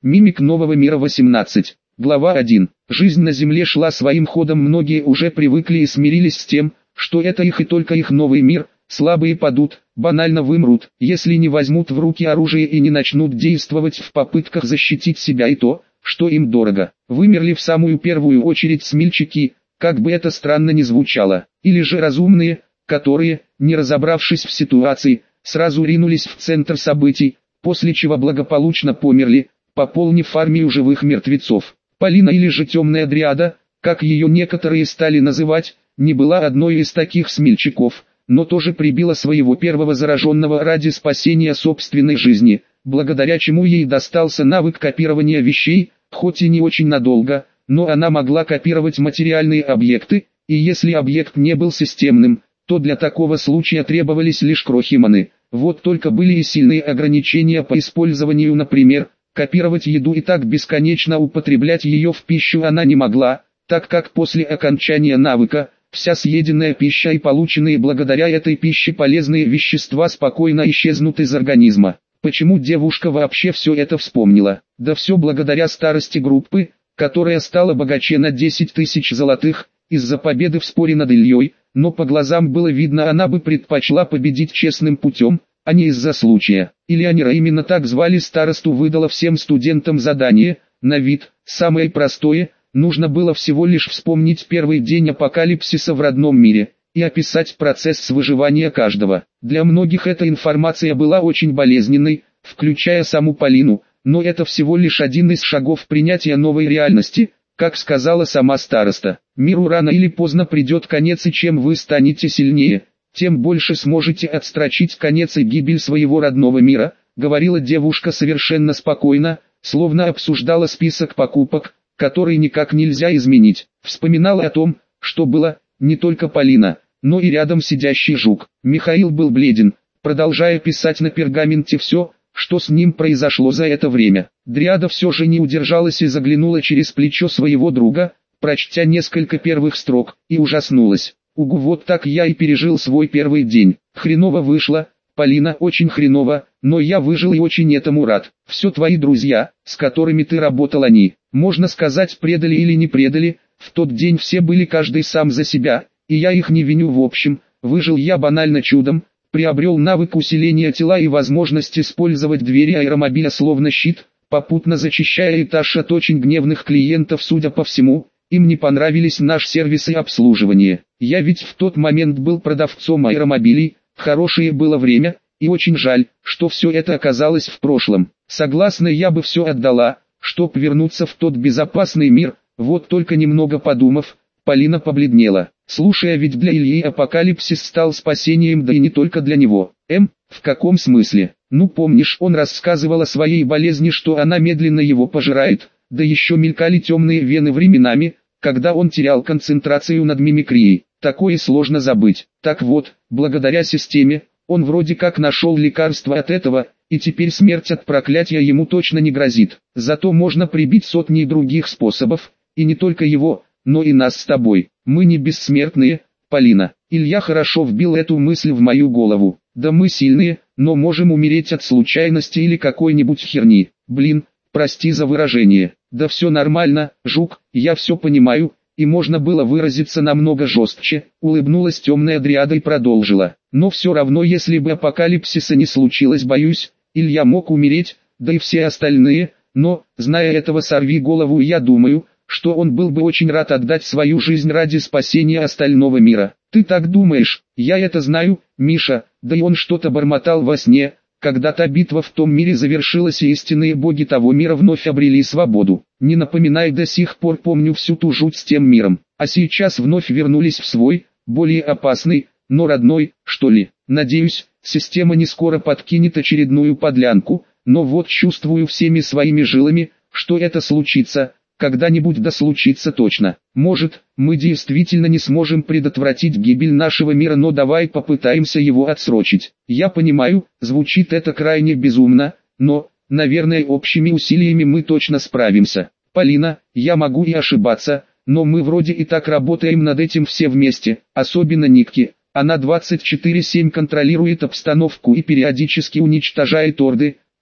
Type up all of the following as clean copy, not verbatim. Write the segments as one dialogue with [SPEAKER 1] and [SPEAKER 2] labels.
[SPEAKER 1] Мимик нового мира 18. Глава 1. Жизнь на Земле шла своим ходом, многие уже привыкли и смирились с тем, что это их и только их новый мир. Слабые падут, банально вымрут, если не возьмут в руки оружие и не начнут действовать в попытках защитить себя и то, что им дорого. Вымерли в самую первую очередь смельчаки, как бы это странно ни звучало, или же разумные, которые, не разобравшись в ситуации, сразу ринулись в центр событий, после чего благополучно померли, пополнив армию живых мертвецов. Полина, или же Темная Дриада, как ее некоторые стали называть, не была одной из таких смельчаков, но тоже прибила своего первого зараженного ради спасения собственной жизни, благодаря чему ей достался навык копирования вещей, хоть и не очень надолго, но она могла копировать материальные объекты, и если объект не был системным, то для такого случая требовались лишь крохи маны. Вот только были и сильные ограничения по использованию, например, копировать еду и так бесконечно употреблять ее в пищу она не могла, так как после окончания навыка, вся съеденная пища и полученные благодаря этой пище полезные вещества спокойно исчезнут из организма. Почему девушка вообще все это вспомнила? Да все благодаря старости группы, которая стала богаче на 10 тысяч золотых, из-за победы в споре над Ильей, но по глазам было видно, она бы предпочла победить честным путем, а не из-за случая. Ильянира, именно так звали старосту, выдала всем студентам задание, на вид, самое простое. Нужно было всего лишь вспомнить первый день апокалипсиса в родном мире и описать процесс выживания каждого. Для многих эта информация была очень болезненной, включая саму Полину, но это всего лишь один из шагов принятия новой реальности, как сказала сама староста. Миру рано или поздно придет конец, и чем вы станете сильнее, тем больше сможете отстрочить конец и гибель своего родного мира, говорила девушка совершенно спокойно, словно обсуждала список покупок, который никак нельзя изменить. Вспоминала о том, что было, не только Полина, но и рядом сидящий жук. Михаил был бледен, продолжая писать на пергаменте все, что с ним произошло за это время. Дриада все же не удержалась и заглянула через плечо своего друга, прочтя несколько первых строк, и ужаснулась. Угу, вот так я и пережил свой первый день. Хреново вышло, Полина, очень хреново, но я выжил и очень этому рад. Все твои друзья, с которыми ты работал, они, можно сказать, предали или не предали, в тот день все были каждый сам за себя, и я их не виню. В общем, выжил я банально чудом, приобрел навык усиления тела и возможность использовать двери аэромобиля словно щит, попутно зачищая этаж от очень гневных клиентов. Судя по всему, им не понравились наш сервис и обслуживание. Я ведь в тот момент был продавцом аэромобилей, хорошее было время, и очень жаль, что все это оказалось в прошлом. Согласна, я бы все отдала, чтоб вернуться в тот безопасный мир. Вот только немного подумав, Полина побледнела. Слушай, ведь для Ильи апокалипсис стал спасением, да и не только для него. В каком смысле? Ну помнишь, он рассказывал о своей болезни, что она медленно его пожирает, да еще мелькали темные вены временами, когда он терял концентрацию над мимикрией. Такое сложно забыть. Так вот, благодаря системе, он вроде как нашел лекарство от этого, и теперь смерть от проклятия ему точно не грозит. Зато можно прибить сотни других способов, и не только его, но и нас с тобой. Мы не бессмертные, Полина. Илья хорошо вбил эту мысль в мою голову. Да мы сильные, но можем умереть от случайности или какой-нибудь херни. Блин, прости за выражение. Да все нормально, жук, я все понимаю, и можно было выразиться намного жестче, улыбнулась Темная Дриада и продолжила. Но все равно, если бы апокалипсиса не случилось, боюсь, Илья мог умереть, да и все остальные, но, зная этого сорви голову, я думаю, что он был бы очень рад отдать свою жизнь ради спасения остального мира. Ты так думаешь? Я это знаю, Миша, да и он что-то бормотал во сне. Когда-то битва в том мире завершилась, и истинные боги того мира вновь обрели свободу. Не напоминай, до сих пор помню всю ту жуть с тем миром. А сейчас вновь вернулись в свой, более опасный, но родной, что ли. Надеюсь, система не скоро подкинет очередную подлянку, но вот чувствую всеми своими жилами, что это случится. Когда-нибудь да случится точно. Может, мы действительно не сможем предотвратить гибель нашего мира, но давай попытаемся его отсрочить. Я понимаю, звучит это крайне безумно, но, наверное, общими усилиями мы точно справимся. Полина, я могу и ошибаться, но мы вроде и так работаем над этим все вместе, особенно Никки. Она 24/7 контролирует обстановку и периодически уничтожает орды,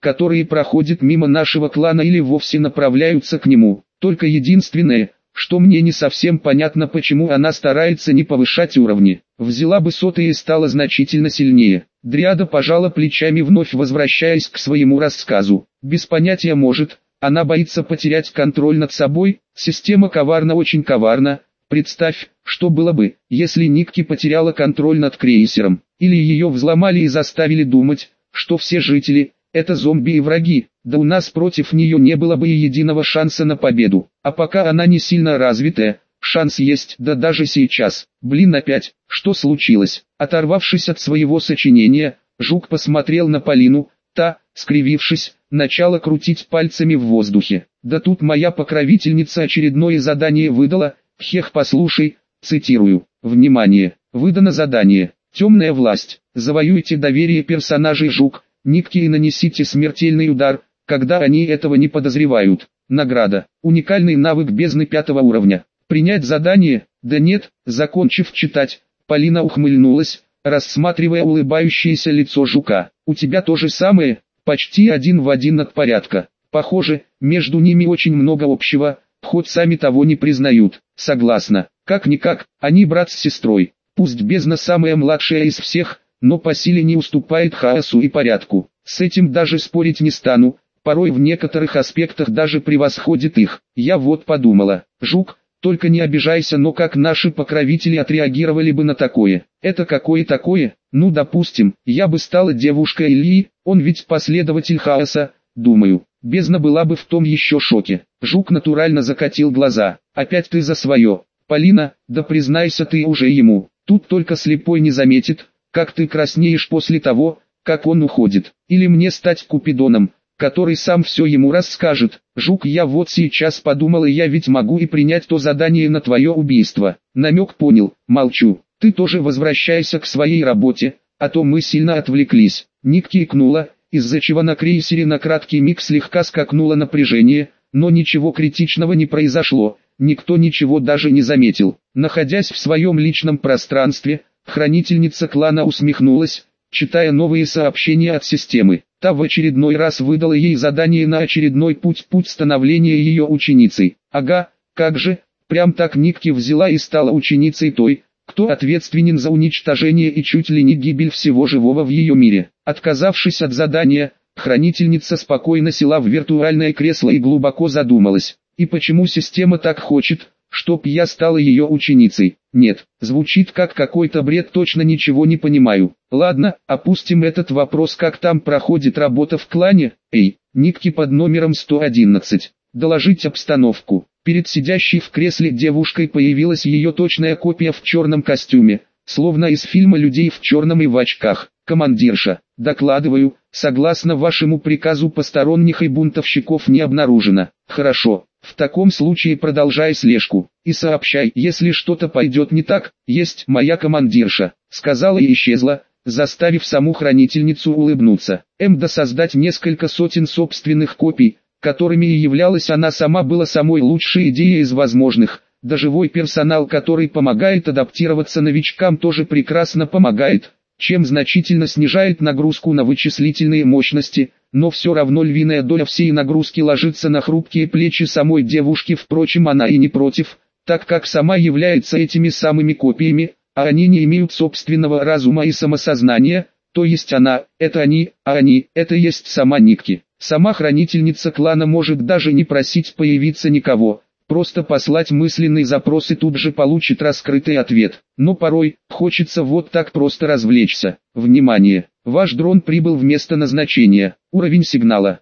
[SPEAKER 1] которые проходят мимо нашего клана или вовсе направляются к нему. Только единственное, что мне не совсем понятно, почему она старается не повышать уровни. Взяла бы сотые и стала значительно сильнее. Дриада пожала плечами, вновь возвращаясь к своему рассказу. Без понятия, может, она боится потерять контроль над собой. Система коварна, очень коварна. Представь, что было бы, если Никки потеряла контроль над крейсером, или ее взломали и заставили думать, что все жители – это зомби и враги, да у нас против нее не было бы и единого шанса на победу. А пока она не сильно развитая, шанс есть, да даже сейчас. Блин, опять, что случилось? Оторвавшись от своего сочинения, Жук посмотрел на Полину, та, скривившись, начала крутить пальцами в воздухе. Да тут моя покровительница очередное задание выдала. Хех, послушай, цитирую. Внимание, выдано задание. Темная власть. Завоюйте доверие персонажей Жук, Никки и нанесите смертельный удар, когда они этого не подозревают. Награда. Уникальный навык бездны 5 уровня. Принять задание? Да нет. Закончив читать, Полина ухмыльнулась, рассматривая улыбающееся лицо Жука. У тебя то же самое? Почти один в один от порядка. Похоже, между ними очень много общего, хоть сами того не признают. Согласна. Как-никак, они брат с сестрой. Пусть бездна самая младшая из всех, но по силе не уступает хаосу и порядку. С этим даже спорить не стану, порой в некоторых аспектах даже превосходит их. Я вот подумала, Жук, только не обижайся, но как наши покровители отреагировали бы на такое? Это какое такое? Ну допустим, я бы стала девушкой Ильи, он ведь последователь хаоса, думаю. Бездна была бы в том еще шоке. Жук натурально закатил глаза. Опять ты за свое. Полина, да признайся ты уже ему. Тут только слепой не заметит, как ты краснеешь после того, как он уходит. Или мне стать Купидоном, который сам все ему расскажет. Жук, я вот сейчас подумал, и я ведь могу и принять то задание на твое убийство. Намек понял, молчу. Ты тоже возвращайся к своей работе, а то мы сильно отвлеклись. Никки икнула, из-за чего на крейсере на краткий миг слегка скакнуло напряжение, но ничего критичного не произошло, никто ничего даже не заметил. Находясь в своем личном пространстве, хранительница клана усмехнулась, читая новые сообщения от системы. Та в очередной раз выдала ей задание на очередной путь становления ее ученицей. Ага, как же, прям так Никки взяла и стала ученицей той, кто ответственен за уничтожение и чуть ли не гибель всего живого в ее мире. Отказавшись от задания, хранительница спокойно села в виртуальное кресло и глубоко задумалась. И почему система так хочет, чтоб я стала ее ученицей? Нет, звучит как какой-то бред, точно ничего не понимаю. Ладно, опустим этот вопрос, как там проходит работа в клане. Эй, Никки под номером 111. Доложить обстановку. Перед сидящей в кресле девушкой появилась ее точная копия в черном костюме, словно из фильма «Людей в черном» и в очках. Командирша, докладываю, согласно вашему приказу посторонних и бунтовщиков не обнаружено. Хорошо, в таком случае продолжай слежку, и сообщай, если что-то пойдет не так. Есть моя командирша, сказала и исчезла, заставив саму хранительницу улыбнуться. Да создать несколько сотен собственных копий, которыми и являлась она сама, была самой лучшей идеей из возможных. Да живой персонал, который помогает адаптироваться новичкам, тоже прекрасно помогает, чем значительно снижает нагрузку на вычислительные мощности, но все равно львиная доля всей нагрузки ложится на хрупкие плечи самой девушки. Впрочем, она и не против, так как сама является этими самыми копиями, а они не имеют собственного разума и самосознания, то есть она – это они, а они – это есть сама Никки. Сама хранительница клана может даже не просить появиться никого, просто послать мысленный запрос и тут же получит раскрытый ответ. Но порой хочется вот так просто развлечься. Внимание! Ваш дрон прибыл в место назначения. Уровень сигнала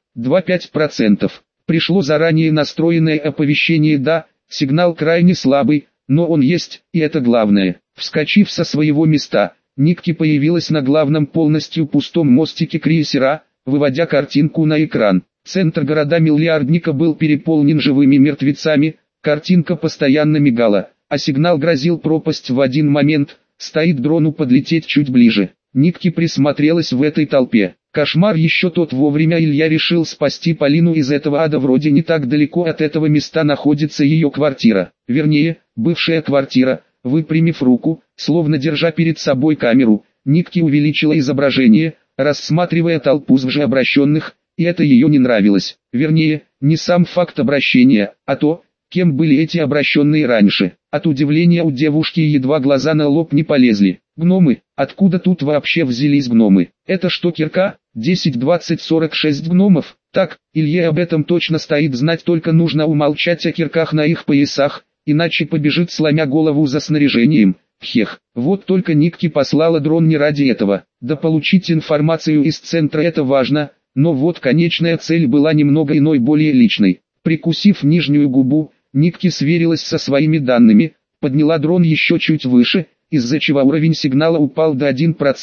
[SPEAKER 1] 2,5%. Пришло заранее настроенное оповещение. Да, сигнал крайне слабый, но он есть, и это главное. Вскочив со своего места, Никки появилась на главном полностью пустом мостике крейсера, выводя картинку на экран. Центр города-миллиардника был переполнен живыми мертвецами, картинка постоянно мигала, а сигнал грозил пропасть в один момент. Стоит дрону подлететь чуть ближе. Никки присмотрелась в этой толпе. Кошмар еще тот, вовремя Илья решил спасти Полину из этого ада. Вроде не так далеко от этого места находится ее квартира, вернее, бывшая квартира. Выпрямив руку, словно держа перед собой камеру, Никки увеличила изображение, рассматривая толпу лжеобращенных, и это ее не нравилось. Вернее, не сам факт обращения, а то, кем были эти обращенные раньше. От удивления у девушки едва глаза на лоб не полезли. Гномы? Откуда тут вообще взялись гномы? Это что, кирка? 10, 20, 46 гномов? Так, Илье об этом точно стоит знать, только нужно умолчать о кирках на их поясах, иначе побежит сломя голову за снаряжением. Хех, вот только Никки послала дрон не ради этого. Да получить информацию из центра это важно, но вот конечная цель была немного иной, более личной. Прикусив нижнюю губу, Никки сверилась со своими данными, подняла дрон еще чуть выше, из-за чего уровень сигнала упал до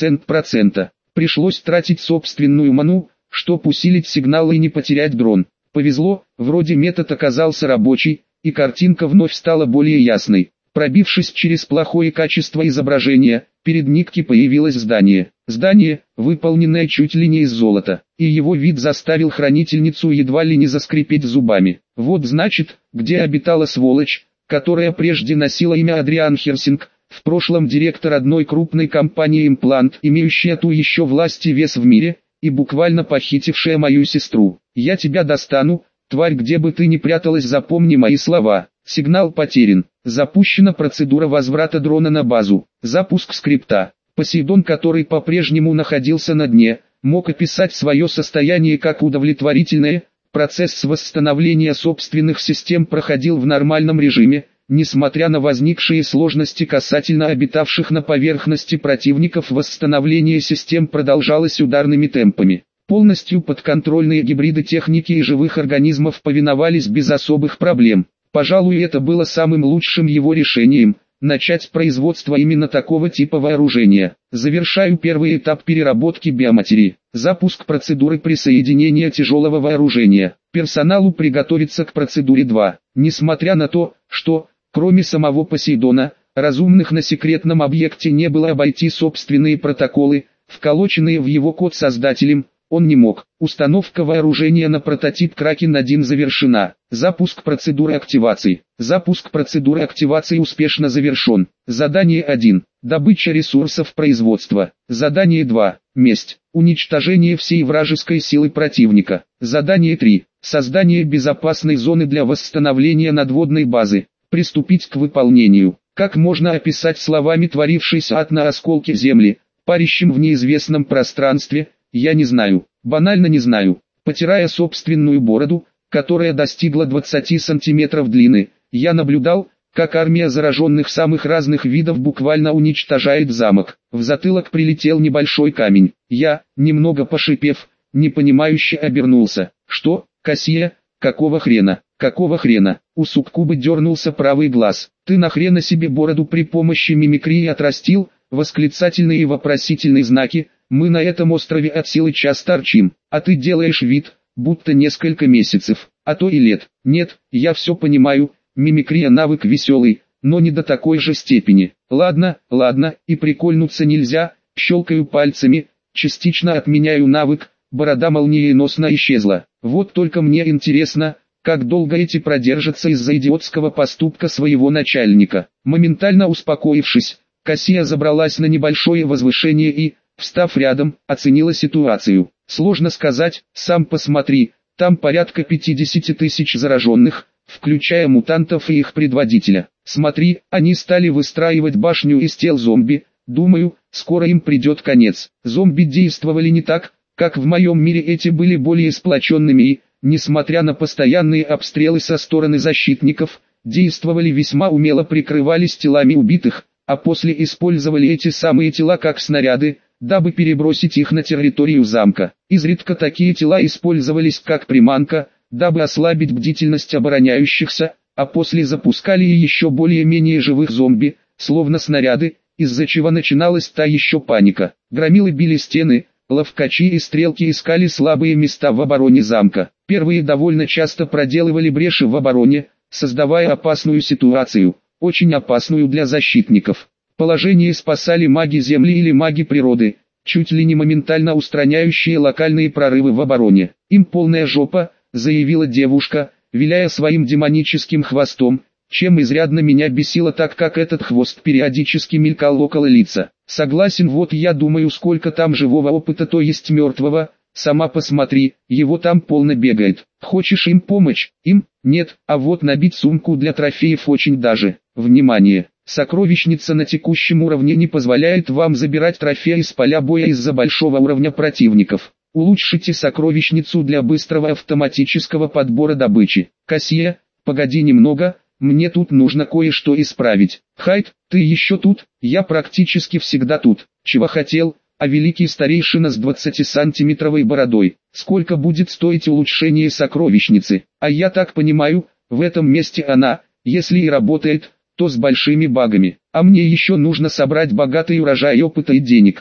[SPEAKER 1] 1%. Пришлось тратить собственную ману, чтобы усилить сигнал и не потерять дрон. Повезло, вроде метод оказался рабочий, и картинка вновь стала более ясной. Пробившись через плохое качество изображения, перед Никки появилось здание. Здание, выполненное чуть ли не из золота, и его вид заставил хранительницу едва ли не заскрипеть зубами. Вот значит, где обитала сволочь, которая прежде носила имя Адриан Херсинг, в прошлом директор одной крупной компании «Имплант», имеющая ту еще власть и вес в мире, и буквально похитившая мою сестру. Я тебя достану, тварь, где бы ты ни пряталась, запомни мои слова. Сигнал потерян. Запущена процедура возврата дрона на базу. Запуск скрипта. Посейдон, который по-прежнему находился на дне, мог описать свое состояние как удовлетворительное. Процесс восстановления собственных систем проходил в нормальном режиме, несмотря на возникшие сложности касательно обитавших на поверхности противников. Восстановление систем продолжалось ударными темпами. Полностью подконтрольные гибриды техники и живых организмов повиновались без особых проблем. Пожалуй, это было самым лучшим его решением – начать производство именно такого типа вооружения. Завершаю первый этап переработки биоматерии. Запуск процедуры присоединения тяжелого вооружения. Персоналу приготовиться к процедуре 2. Несмотря на то, что, кроме самого Посейдона, разумных на секретном объекте не было, обойти собственные протоколы, вколоченные в его код создателем, он не мог. Установка вооружения на прототип Кракен-1 завершена. Запуск процедуры активации. Запуск процедуры активации успешно завершен. Задание 1. Добыча ресурсов производства. Задание 2. Месть. Уничтожение всей вражеской силы противника. Задание 3. Создание безопасной зоны для восстановления надводной базы. Приступить к выполнению. Как можно описать словами творившийся ад на осколке земли, парящим в неизвестном пространстве? Я не знаю, банально не знаю. Потирая собственную бороду, которая достигла 20 сантиметров длины, я наблюдал, как армия зараженных самых разных видов буквально уничтожает замок. В затылок прилетел небольшой камень. Я, немного пошипев, непонимающе обернулся. Что, Кассия, какого хрена? Какого хрена? У суккубы дернулся правый глаз. Ты нахрена себе бороду при помощи мимикрии отрастил? Восклицательные и вопросительные знаки. Мы на этом острове от силы час торчим, а ты делаешь вид, будто несколько месяцев, а то и лет. Нет, я все понимаю, мимикрия навык веселый, но не до такой же степени. Ладно, и прикольнуться нельзя, щелкаю пальцами, частично отменяю навык, борода молниеносно исчезла. Вот только мне интересно, как долго эти продержатся из-за идиотского поступка своего начальника. Моментально успокоившись, Кассия забралась на небольшое возвышение и, встав рядом, оценила ситуацию. Сложно сказать, сам посмотри, там порядка 50 тысяч зараженных, включая мутантов и их предводителя. Смотри, они стали выстраивать башню из тел зомби, думаю, скоро им придет конец. Зомби действовали не так, как в моем мире, эти были более сплоченными и, несмотря на постоянные обстрелы со стороны защитников, действовали весьма умело, прикрывались телами убитых, а после использовали эти самые тела как снаряды, дабы перебросить их на территорию замка. Изредка такие тела использовались как приманка, дабы ослабить бдительность обороняющихся, а после запускали и еще более-менее живых зомби, словно снаряды, из-за чего начиналась та еще паника. Громилы били стены, ловкачи и стрелки искали слабые места в обороне замка. Первые довольно часто проделывали бреши в обороне, создавая опасную ситуацию, очень опасную для защитников. Положение спасали маги земли или маги природы, чуть ли не моментально устраняющие локальные прорывы в обороне. Им полная жопа, заявила девушка, виляя своим демоническим хвостом, чем изрядно меня бесило, так как этот хвост периодически мелькал около лица. Согласен, вот я думаю, сколько там живого опыта, то есть мертвого, сама посмотри, его там полно бегает. Хочешь им помочь? Им? Нет, а вот набить сумку для трофеев очень даже. Внимание! Сокровищница на текущем уровне не позволяет вам забирать трофеи с поля боя из-за большого уровня противников. Улучшите сокровищницу для быстрого автоматического подбора добычи. Кассия, погоди немного, мне тут нужно кое-что исправить. Хайд, ты еще тут? Я практически всегда тут. Чего хотел? А великий старейшина с 20-сантиметровой бородой. Сколько будет стоить улучшение сокровищницы? А я так понимаю, в этом месте она, если и работает, то с большими багами. А мне еще нужно собрать богатый урожай опыта и денег.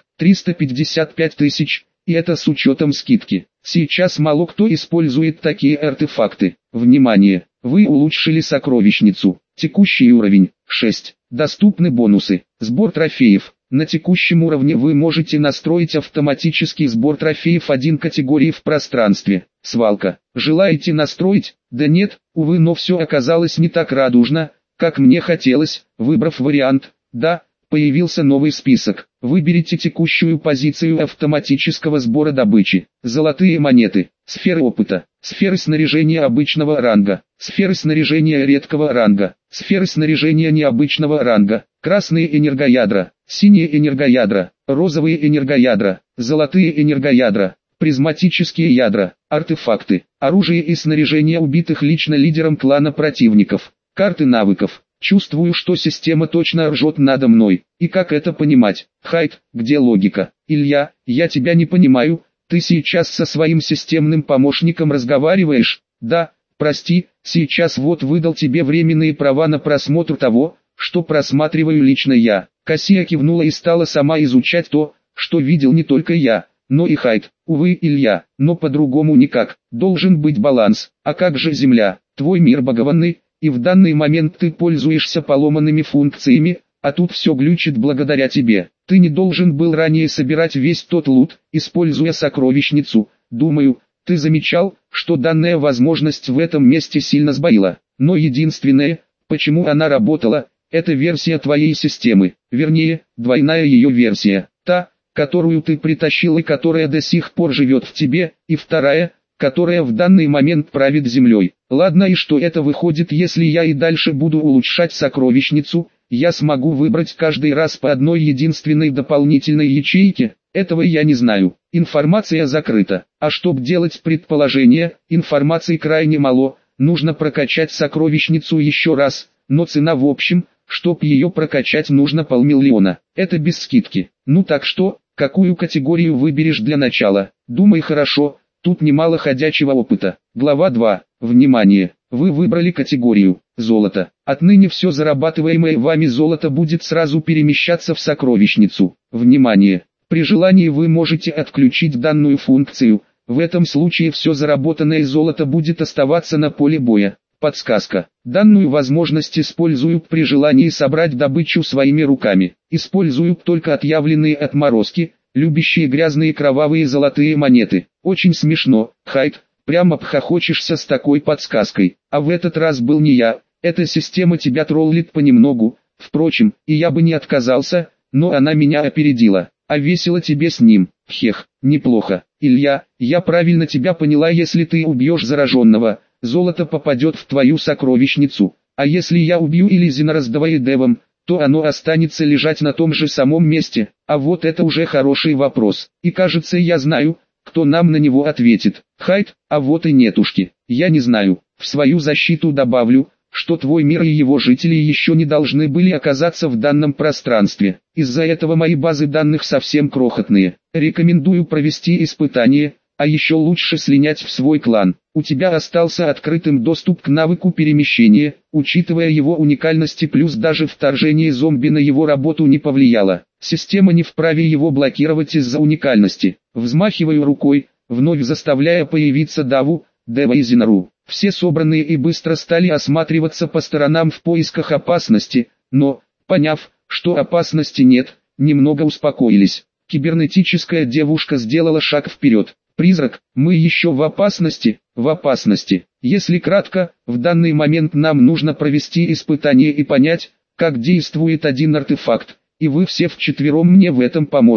[SPEAKER 1] 355 тысяч. И это с учетом скидки. Сейчас мало кто использует такие артефакты. Внимание! Вы улучшили сокровищницу. Текущий уровень 6. Доступны бонусы. Сбор трофеев. На текущем уровне вы можете настроить автоматический сбор трофеев 1 категории в пространстве. Свалка. Желаете настроить? Да нет, увы, но все оказалось не так радужно, как мне хотелось. Выбрав вариант «Да», появился новый список. Выберите текущую позицию автоматического сбора добычи. Золотые монеты, сферы опыта, сферы снаряжения обычного ранга, сферы снаряжения редкого ранга, сферы снаряжения необычного ранга, красные энергоядра, синие энергоядра, розовые энергоядра, золотые энергоядра, призматические ядра, артефакты, оружие и снаряжение убитых лично лидером клана противников, карты навыков. Чувствую, что система точно ржет надо мной. И как это понимать? Хайд, где логика? Илья, я тебя не понимаю, ты сейчас со своим системным помощником разговариваешь? Да, прости, сейчас вот выдал тебе временные права на просмотр того, что просматриваю лично я. Кассия кивнула и стала сама изучать то, что видел не только я, но и Хайд. Увы, Илья, но по-другому никак. Должен быть баланс. А как же Земля? Твой мир богованный? И в данный момент ты пользуешься поломанными функциями, а тут все глючит благодаря тебе. Ты не должен был ранее собирать весь тот лут, используя сокровищницу. Думаю, ты замечал, что данная возможность в этом месте сильно сбоила. Но единственное, почему она работала, это версия твоей системы. Вернее, двойная ее версия. Та, которую ты притащил и которая до сих пор живет в тебе, и вторая, которая в данный момент правит землей. Ладно, и что это выходит, если я и дальше буду улучшать сокровищницу? Я смогу выбрать каждый раз по одной единственной дополнительной ячейке? Этого я не знаю. Информация закрыта. А чтоб делать предположения, информации крайне мало. Нужно прокачать сокровищницу еще раз, но цена в общем, чтоб ее прокачать, нужно 500 000. Это без скидки. Ну так что, какую категорию выберешь для начала? Думай хорошо. Тут немало ходячего опыта. Глава 2. Внимание! Вы выбрали категорию «Золото». Отныне все зарабатываемое вами золото будет сразу перемещаться в сокровищницу. Внимание! При желании вы можете отключить данную функцию. В этом случае все заработанное золото будет оставаться на поле боя. Подсказка. Данную возможность используют при желании собрать добычу своими руками. Используют только отъявленные отморозки, любящие грязные кровавые золотые монеты. Очень смешно, Хайд, прямо обхохочешься с такой подсказкой. А в этот раз был не я, эта система тебя троллит понемногу. Впрочем, и я бы не отказался, но она меня опередила. А весело тебе с ним, хех, неплохо. Илья, я правильно тебя поняла, если ты убьешь зараженного, золото попадет в твою сокровищницу. А если я убью Элизина раздаваедевом, то оно останется лежать на том же самом месте. А вот это уже хороший вопрос. И кажется, я знаю, кто нам на него ответит. Хайд, а вот и нетушки. Я не знаю. В свою защиту добавлю, что твой мир и его жители еще не должны были оказаться в данном пространстве. Из-за этого мои базы данных совсем крохотные. Рекомендую провести испытание, а еще лучше слинять в свой клан. У тебя остался открытым доступ к навыку перемещения, учитывая его уникальности, плюс даже вторжение зомби на его работу не повлияло. Система не вправе его блокировать из-за уникальности. Взмахиваю рукой, вновь заставляя появиться Даву, Дева и Зинару. Все собранные и быстро стали осматриваться по сторонам в поисках опасности, но, поняв, что опасности нет, немного успокоились. Кибернетическая девушка сделала шаг вперед. Призрак, мы еще в опасности? В опасности. Если кратко, в данный момент нам нужно провести испытание и понять, как действует один артефакт, и вы все вчетвером мне в этом поможете.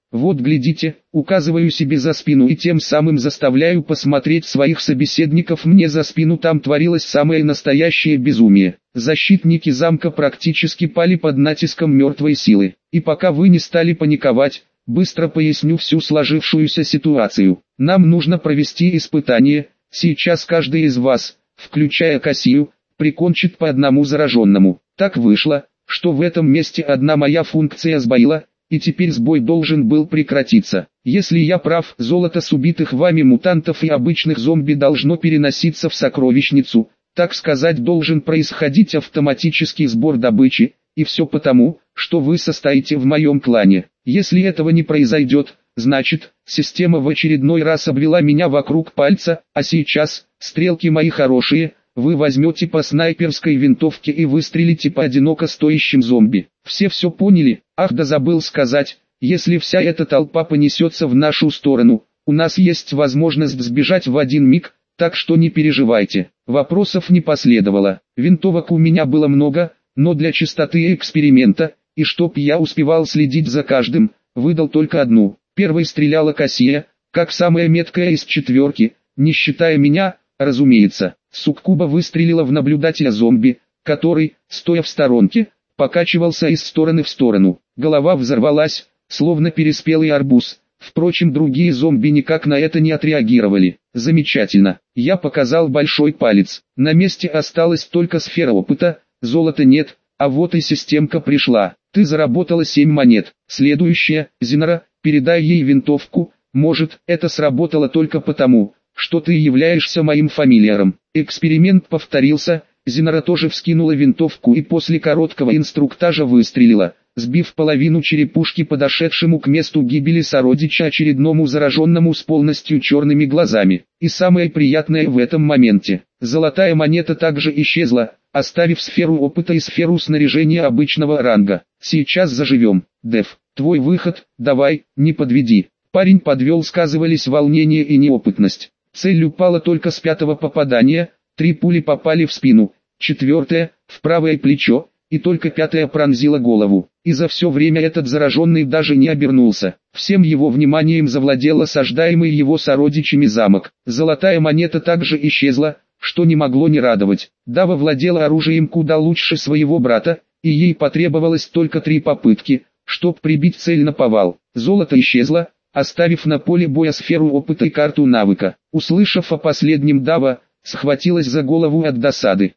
[SPEAKER 1] Вот глядите, указываю себе за спину и тем самым заставляю посмотреть своих собеседников мне за спину. Там творилось самое настоящее безумие. Защитники замка практически пали под натиском мертвой силы. И пока вы не стали паниковать, быстро поясню всю сложившуюся ситуацию. Нам нужно провести испытание. Сейчас каждый из вас, включая Кассию, прикончит по одному зараженному. Так вышло, что в этом месте одна моя функция сбоила, и теперь сбой должен был прекратиться. Если я прав, золото с убитых вами мутантов и обычных зомби должно переноситься в сокровищницу, так сказать, должен происходить автоматический сбор добычи, и все потому, что вы состоите в моем клане. Если этого не произойдет, значит, система в очередной раз обвела меня вокруг пальца, а сейчас, стрелки мои хорошие, вы возьмете по снайперской винтовке и выстрелите по одиноко стоящим зомби. Все поняли? Ах, да забыл сказать, если вся эта толпа понесется в нашу сторону, у нас есть возможность сбежать в один миг, так что не переживайте. Вопросов не последовало. Винтовок у меня было много, но для чистоты эксперимента, и чтоб я успевал следить за каждым, выдал только одну. Первой стреляла Кассия, как самая меткая из четверки, не считая меня, разумеется. Суккуба выстрелила в наблюдателя зомби, который, стоя в сторонке, покачивался из стороны в сторону. Голова взорвалась, словно переспелый арбуз. Впрочем, другие зомби никак на это не отреагировали. Замечательно. Я показал большой палец. На месте осталась только сфера опыта, золота нет, а вот и системка пришла. Ты заработала 7 монет. Следующая, Зинара, передай ей винтовку. Может, это сработало только потому, что ты являешься моим фамильяром. Эксперимент повторился, Зинара тоже вскинула винтовку и после короткого инструктажа выстрелила, сбив половину черепушки подошедшему к месту гибели сородича очередному зараженному с полностью черными глазами. И самое приятное в этом моменте, золотая монета также исчезла, оставив сферу опыта и сферу снаряжения обычного ранга. Сейчас заживем. Дев, твой выход, давай, не подведи. Парень подвел, сказывались волнение и неопытность. Цель упала только с 5-го попадания, 3 пули попали в спину, 4-я – в правое плечо, и только 5-я пронзила голову. И за все время этот зараженный даже не обернулся. Всем его вниманием завладел осаждаемый его сородичами замок. Золотая монета также исчезла, что не могло не радовать. Дава владела оружием куда лучше своего брата, и ей потребовалось только 3 попытки, чтобы прибить цель наповал. Золото исчезло, оставив на поле боя сферу опыта и карту навыка. Услышав о последнем, Дава схватилась за голову от досады.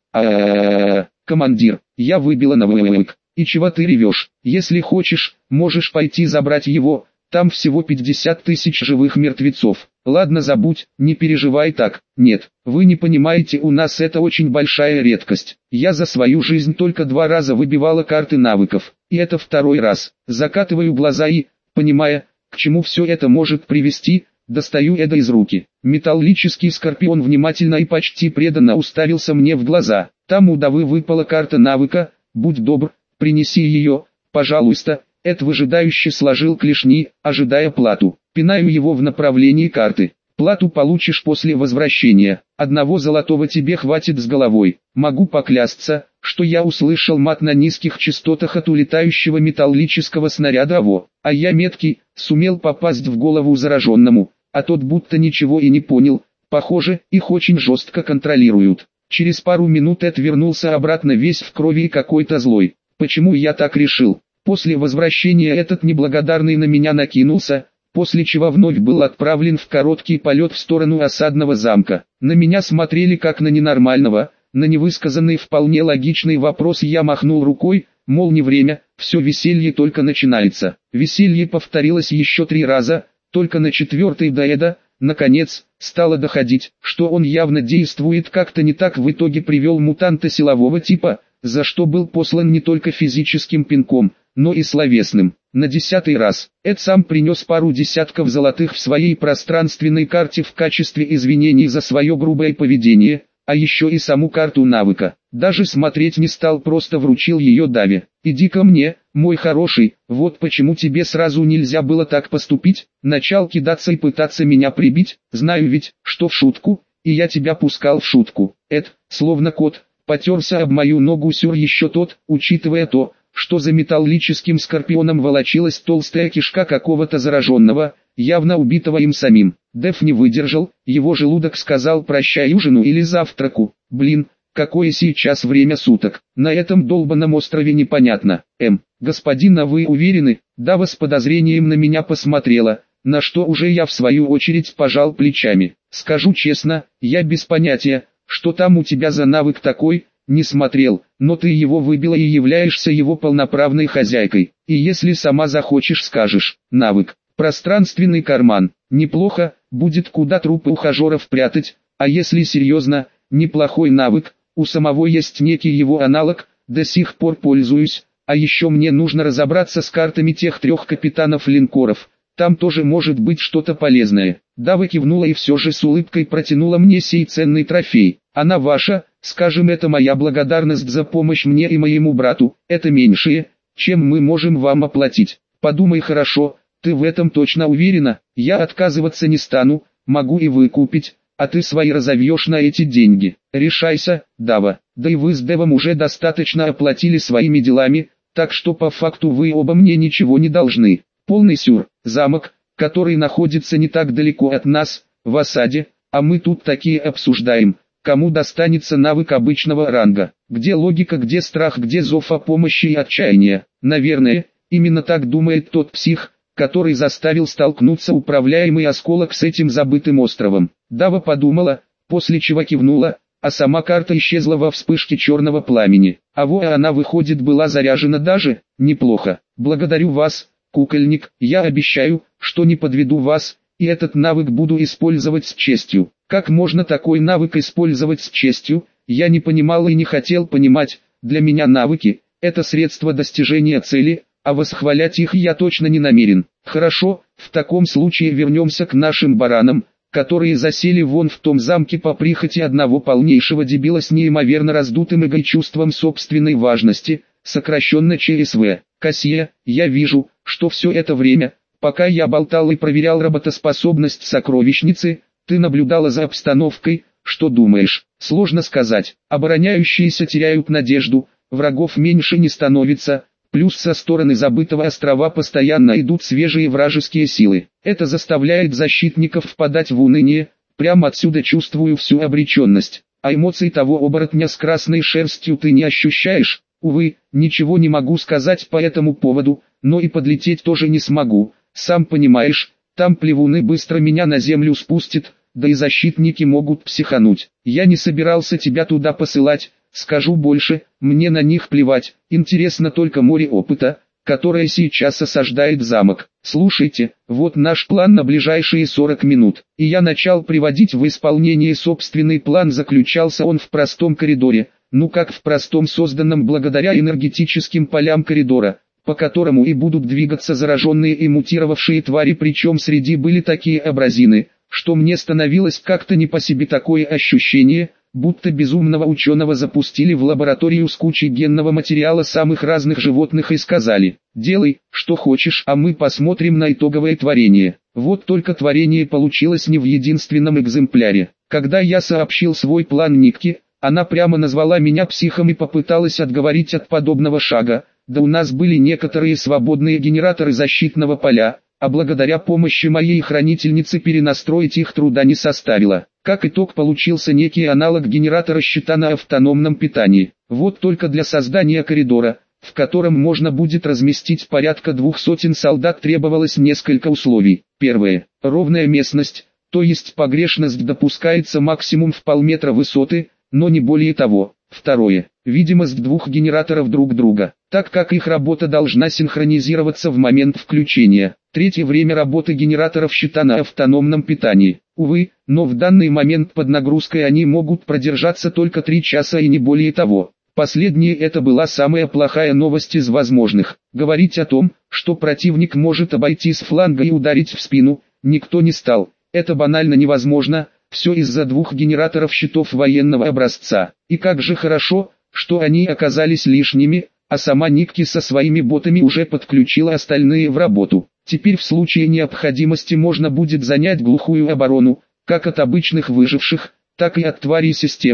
[SPEAKER 1] Командир, я выбила навык. И чего ты ревешь? Если хочешь, можешь пойти забрать его, там всего 50 тысяч живых мертвецов. Ладно, забудь, не переживай так. Нет, вы не понимаете, у нас это очень большая редкость. Я за свою жизнь только 2 раза выбивала карты навыков, и это 2-й раз. Закатываю глаза и, понимая, к чему все это может привести, достаю Эда из руки. Металлический скорпион внимательно и почти преданно уставился мне в глаза. Там у Давы выпала карта навыка, будь добр, принеси ее, пожалуйста. Эд выжидающе сложил клешни, ожидая плату. Пинаю его в направлении карты. Плату получишь после возвращения. 1 золотого тебе хватит с головой. Могу поклясться, что я услышал мат на низких частотах от улетающего металлического снаряда АВО. А я меткий, сумел попасть в голову зараженному, а тот будто ничего и не понял. Похоже, их очень жестко контролируют. Через пару минут Эд вернулся обратно весь в крови и какой-то злой. Почему я так решил? После возвращения этот неблагодарный на меня накинулся, после чего вновь был отправлен в короткий полет в сторону осадного замка. На меня смотрели как на ненормального. На невысказанный вполне логичный вопрос я махнул рукой, мол, не время, все веселье только начинается. Веселье повторилось еще 3 раза, только на 4-й до Эда, наконец, стало доходить, что он явно действует как-то не так. В итоге привел мутанта силового типа, за что был послан не только физическим пинком, но и словесным. На 10-й раз Эд сам принес пару десятков золотых в своей пространственной карте в качестве извинений за свое грубое поведение, а еще и саму карту навыка. Даже смотреть не стал, просто вручил ее Даве. «Иди ко мне, мой хороший, вот почему тебе сразу нельзя было так поступить, начал кидаться и пытаться меня прибить, знаю ведь, что в шутку, и я тебя пускал в шутку». Эд, словно кот, потерся об мою ногу сюр еще тот, учитывая то, что за металлическим скорпионом волочилась толстая кишка какого-то зараженного, явно убитого им самим. Дэв не выдержал, его желудок сказал прощай ужину или завтраку. Блин, какое сейчас время суток, на этом долбанном острове непонятно. Господин, а вы уверены? Дава с подозрением на меня посмотрела, на что уже я в свою очередь пожал плечами. Скажу честно, я без понятия, что там у тебя за навык такой, не смотрел, но ты его выбила и являешься его полноправной хозяйкой. И если сама захочешь, скажешь. Навык. Пространственный карман. Неплохо, будет куда трупы ухажеров прятать, а если серьезно, неплохой навык, у самого есть некий его аналог, до сих пор пользуюсь, а еще мне нужно разобраться с картами тех 3 капитанов линкоров, там тоже может быть что-то полезное. Дава кивнула и все же с улыбкой протянула мне сей ценный трофей. Она ваша, скажем, это моя благодарность за помощь мне и моему брату, это меньшее, чем мы можем вам оплатить. Подумай хорошо, ты в этом точно уверена? Я отказываться не стану, могу и выкупить, а ты свои разовьешь на эти деньги. Решайся, Дава. Да и вы с Дэвом уже достаточно оплатили своими делами, так что по факту вы оба мне ничего не должны. Полный сюр. Замок, который находится не так далеко от нас, в осаде, а мы тут такие обсуждаем, кому достанется навык обычного ранга. Где логика, где страх, где зов о помощи и отчаяние. Наверное, именно так думает тот псих, который заставил столкнуться управляемый осколок с этим забытым островом. Дава подумала, после чего кивнула, а сама карта исчезла во вспышке черного пламени. А она выходит была заряжена даже, неплохо. Благодарю вас, кукольник, я обещаю, что не подведу вас, и этот навык буду использовать с честью. Как можно такой навык использовать с честью, я не понимал и не хотел понимать, для меня навыки – это средство достижения цели, а восхвалять их я точно не намерен. Хорошо, в таком случае вернемся к нашим баранам, которые засели вон в том замке по прихоти одного полнейшего дебила с неимоверно раздутым эго и чувством собственной важности, сокращенно ЧСВ. Кассия, я вижу, что все это время, пока я болтал и проверял работоспособность сокровищницы, ты наблюдала за обстановкой. Что думаешь? Сложно сказать. Обороняющиеся теряют надежду, врагов меньше не становится, плюс со стороны забытого острова постоянно идут свежие вражеские силы. Это заставляет защитников впадать в уныние, прямо отсюда чувствую всю обреченность. А эмоций того оборотня с красной шерстью ты не ощущаешь? Увы, ничего не могу сказать по этому поводу, но и подлететь тоже не смогу. Сам понимаешь, там плевуны быстро меня на землю спустят, да и защитники могут психануть. Я не собирался тебя туда посылать, скажу больше, мне на них плевать, интересно только море опыта, которое сейчас осаждает замок. Слушайте, вот наш план на ближайшие 40 минут. И я начал приводить в исполнение собственный план. Заключался он в простом коридоре, ну как в простом, созданном благодаря энергетическим полям коридора, по которому и будут двигаться зараженные и мутировавшие твари, причем среди были такие абразины, что мне становилось как-то не по себе. Такое ощущение, будто безумного ученого запустили в лабораторию с кучей генного материала самых разных животных и сказали: делай, что хочешь, а мы посмотрим на итоговое творение. Вот только творение получилось не в единственном экземпляре. Когда я сообщил свой план Никке, она прямо назвала меня психом и попыталась отговорить от подобного шага. Да у нас были некоторые свободные генераторы защитного поля, а благодаря помощи моей хранительницы перенастроить их труда не составило. Как итог, получился некий аналог генератора щита на автономном питании. Вот только для создания коридора, в котором можно будет разместить порядка 200 солдат, требовалось несколько условий. Первое. Ровная местность, то есть погрешность допускается максимум в полметра высоты, но не более того. Второе. Видимость двух генераторов друг друга, так как их работа должна синхронизироваться в момент включения. Третье. Время работы генераторов щита на автономном питании. Увы, но в данный момент под нагрузкой они могут продержаться только 3 часа и не более того. Последнее — это была самая плохая новость из возможных. Говорить о том, что противник может обойти с фланга и ударить в спину, никто не стал. Это банально невозможно. Все из-за двух генераторов щитов военного образца. И как же хорошо, что они оказались лишними, а сама Никки со своими ботами уже подключила остальные в работу. Теперь в случае необходимости можно будет занять глухую оборону, как от обычных выживших, так и от тварей системы.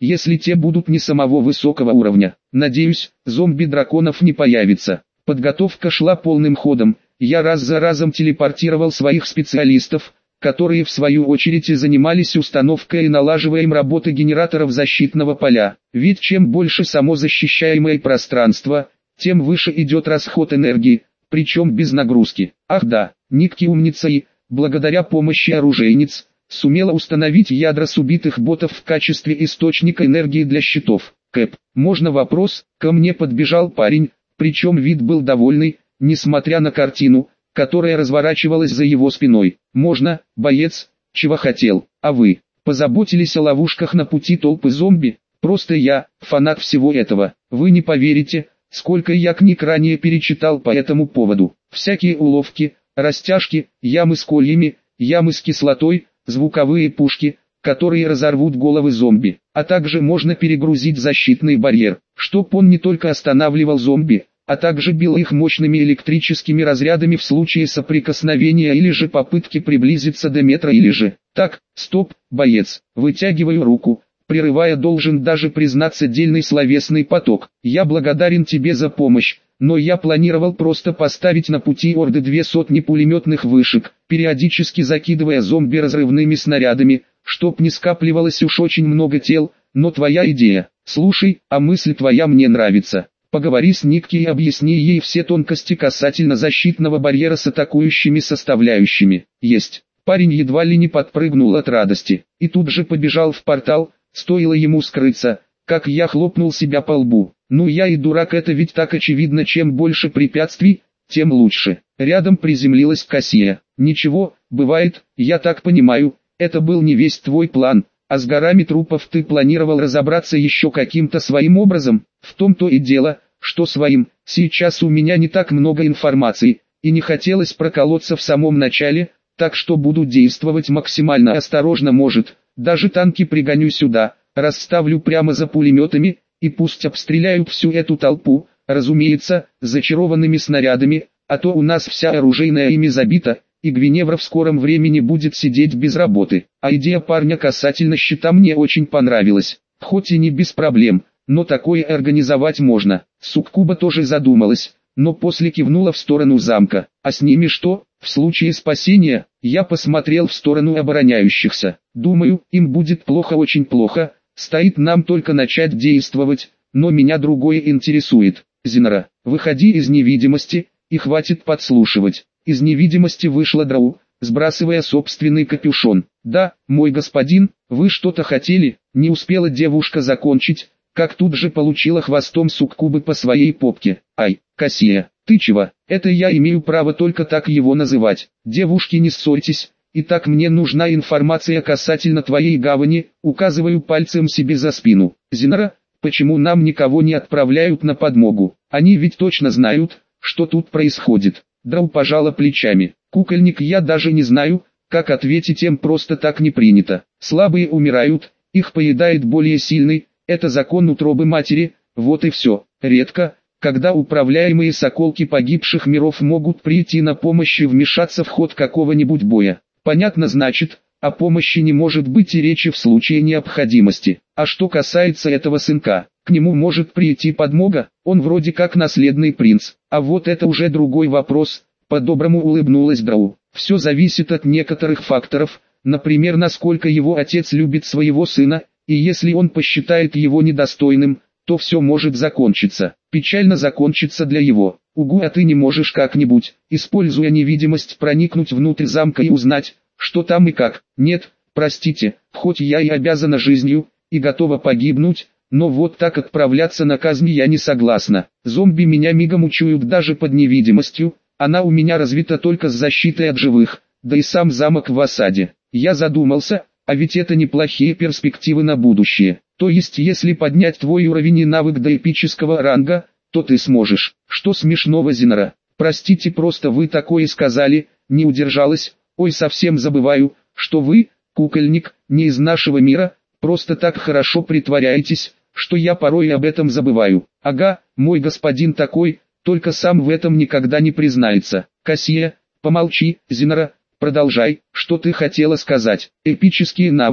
[SPEAKER 1] если те будут не самого высокого уровня. Надеюсь, зомби-драконов не появится. Подготовка шла полным ходом, я раз за разом телепортировал своих специалистов, которые в свою очередь и занимались установкой и налаживанием работы генераторов защитного поля. Ведь чем больше само защищаемое пространство, тем выше идет расход энергии, причем без нагрузки. Ах да, Никки умница и, благодаря помощи оружейниц, сумела установить ядра с убитых ботов в качестве источника энергии для щитов. Кэп, можно вопрос? Ко мне подбежал парень, причем вид был довольный, несмотря на картину, которая разворачивалась за его спиной. Можно, боец, чего хотел, а вы, позаботились о ловушках на пути толпы зомби? Просто я, фанат всего этого, вы не поверите, сколько я книг ранее перечитал по этому поводу. Всякие уловки, растяжки, ямы с кольями, ямы с кислотой, звуковые пушки, которые разорвут головы зомби, а также можно перегрузить защитный барьер, чтоб он не только останавливал зомби, а также бил их мощными электрическими разрядами в случае соприкосновения или же попытки приблизиться до метра или же. Так, стоп, боец, вытягиваю руку, прерывая должен даже признаться дельный словесный поток. Я благодарен тебе за помощь, но я планировал просто поставить на пути орды 200 пулеметных вышек, периодически закидывая зомби разрывными снарядами, чтоб не скапливалось уж очень много тел, но твоя идея, слушай, а мысль твоя мне нравится. Поговори с Никки и объясни ей все тонкости касательно защитного барьера с атакующими составляющими. Есть. Парень едва ли не подпрыгнул от радости, и тут же побежал в портал, стоило ему скрыться, как я хлопнул себя по лбу. Ну я и дурак, это ведь так очевидно, чем больше препятствий, тем лучше. Рядом приземлилась Кассия. Ничего, бывает, я так понимаю, это был не весь твой план. А с горами трупов ты планировал разобраться еще каким-то своим образом? В том-то и дело, что своим. Сейчас у меня не так много информации, и не хотелось проколоться в самом начале, так что буду действовать максимально осторожно, может, даже танки пригоню сюда, расставлю прямо за пулеметами, и пусть обстреляют всю эту толпу, разумеется, зачарованными снарядами, а то у нас вся оружейная ими забита, и Гвиневра в скором времени будет сидеть без работы. А идея парня касательно щита мне очень понравилась, хоть и не без проблем, но такое организовать можно. Суккуба тоже задумалась, но после кивнула в сторону замка. А с ними что? В случае спасения, я посмотрел в сторону обороняющихся. Думаю, им будет плохо, очень плохо, стоит нам только начать действовать, но меня другое интересует. Зинара, выходи из невидимости, и хватит подслушивать. Из невидимости вышла Драу, сбрасывая собственный капюшон. «Да, мой господин, вы что-то хотели?» Не успела девушка закончить, как тут же получила хвостом суккубы по своей попке. «Ай, Кассия, ты чего? Это я имею право только так его называть. Девушки, не ссорьтесь, и так мне нужна информация касательно твоей гавани», указываю пальцем себе за спину. «Зинара, почему нам никого не отправляют на подмогу? Они ведь точно знают, что тут происходит». Драу пожала плечами. «Кукольник, я даже не знаю, как ответить, им просто так не принято. Слабые умирают, их поедает более сильный, это закон утробы матери, вот и все. Редко, когда управляемые соколки погибших миров могут прийти на помощь и вмешаться в ход какого-нибудь боя. Понятно, значит, о помощи не может быть и речи в случае необходимости. А что касается этого сынка, к нему может прийти подмога, он вроде как наследный принц. А вот это уже другой вопрос, по-доброму улыбнулась Драу. Все зависит от некоторых факторов, например, насколько его отец любит своего сына, и если он посчитает его недостойным, то все может закончиться. Печально закончиться для его. Угу, а ты не можешь как-нибудь, используя невидимость, проникнуть внутрь замка и узнать, что там и как? Нет, простите, хоть я и обязана жизнью, и готова погибнуть, но вот так отправляться на казнь я не согласна. Зомби меня мигом учуют даже под невидимостью, она у меня развита только с защитой от живых, да и сам замок в осаде. Я задумался, а ведь это неплохие перспективы на будущее. То есть если поднять твой уровень и навык до эпического ранга, то ты сможешь. Что смешного, Зинара? Простите, просто вы такое сказали, не удержалась. Ой, совсем забываю, что вы, кукольник, не из нашего мира, просто так хорошо притворяетесь, что я порой об этом забываю. Ага, мой господин такой, только сам в этом никогда не признается. Кассия, помолчи, Зинара, продолжай, что ты хотела сказать. Эпические навыки,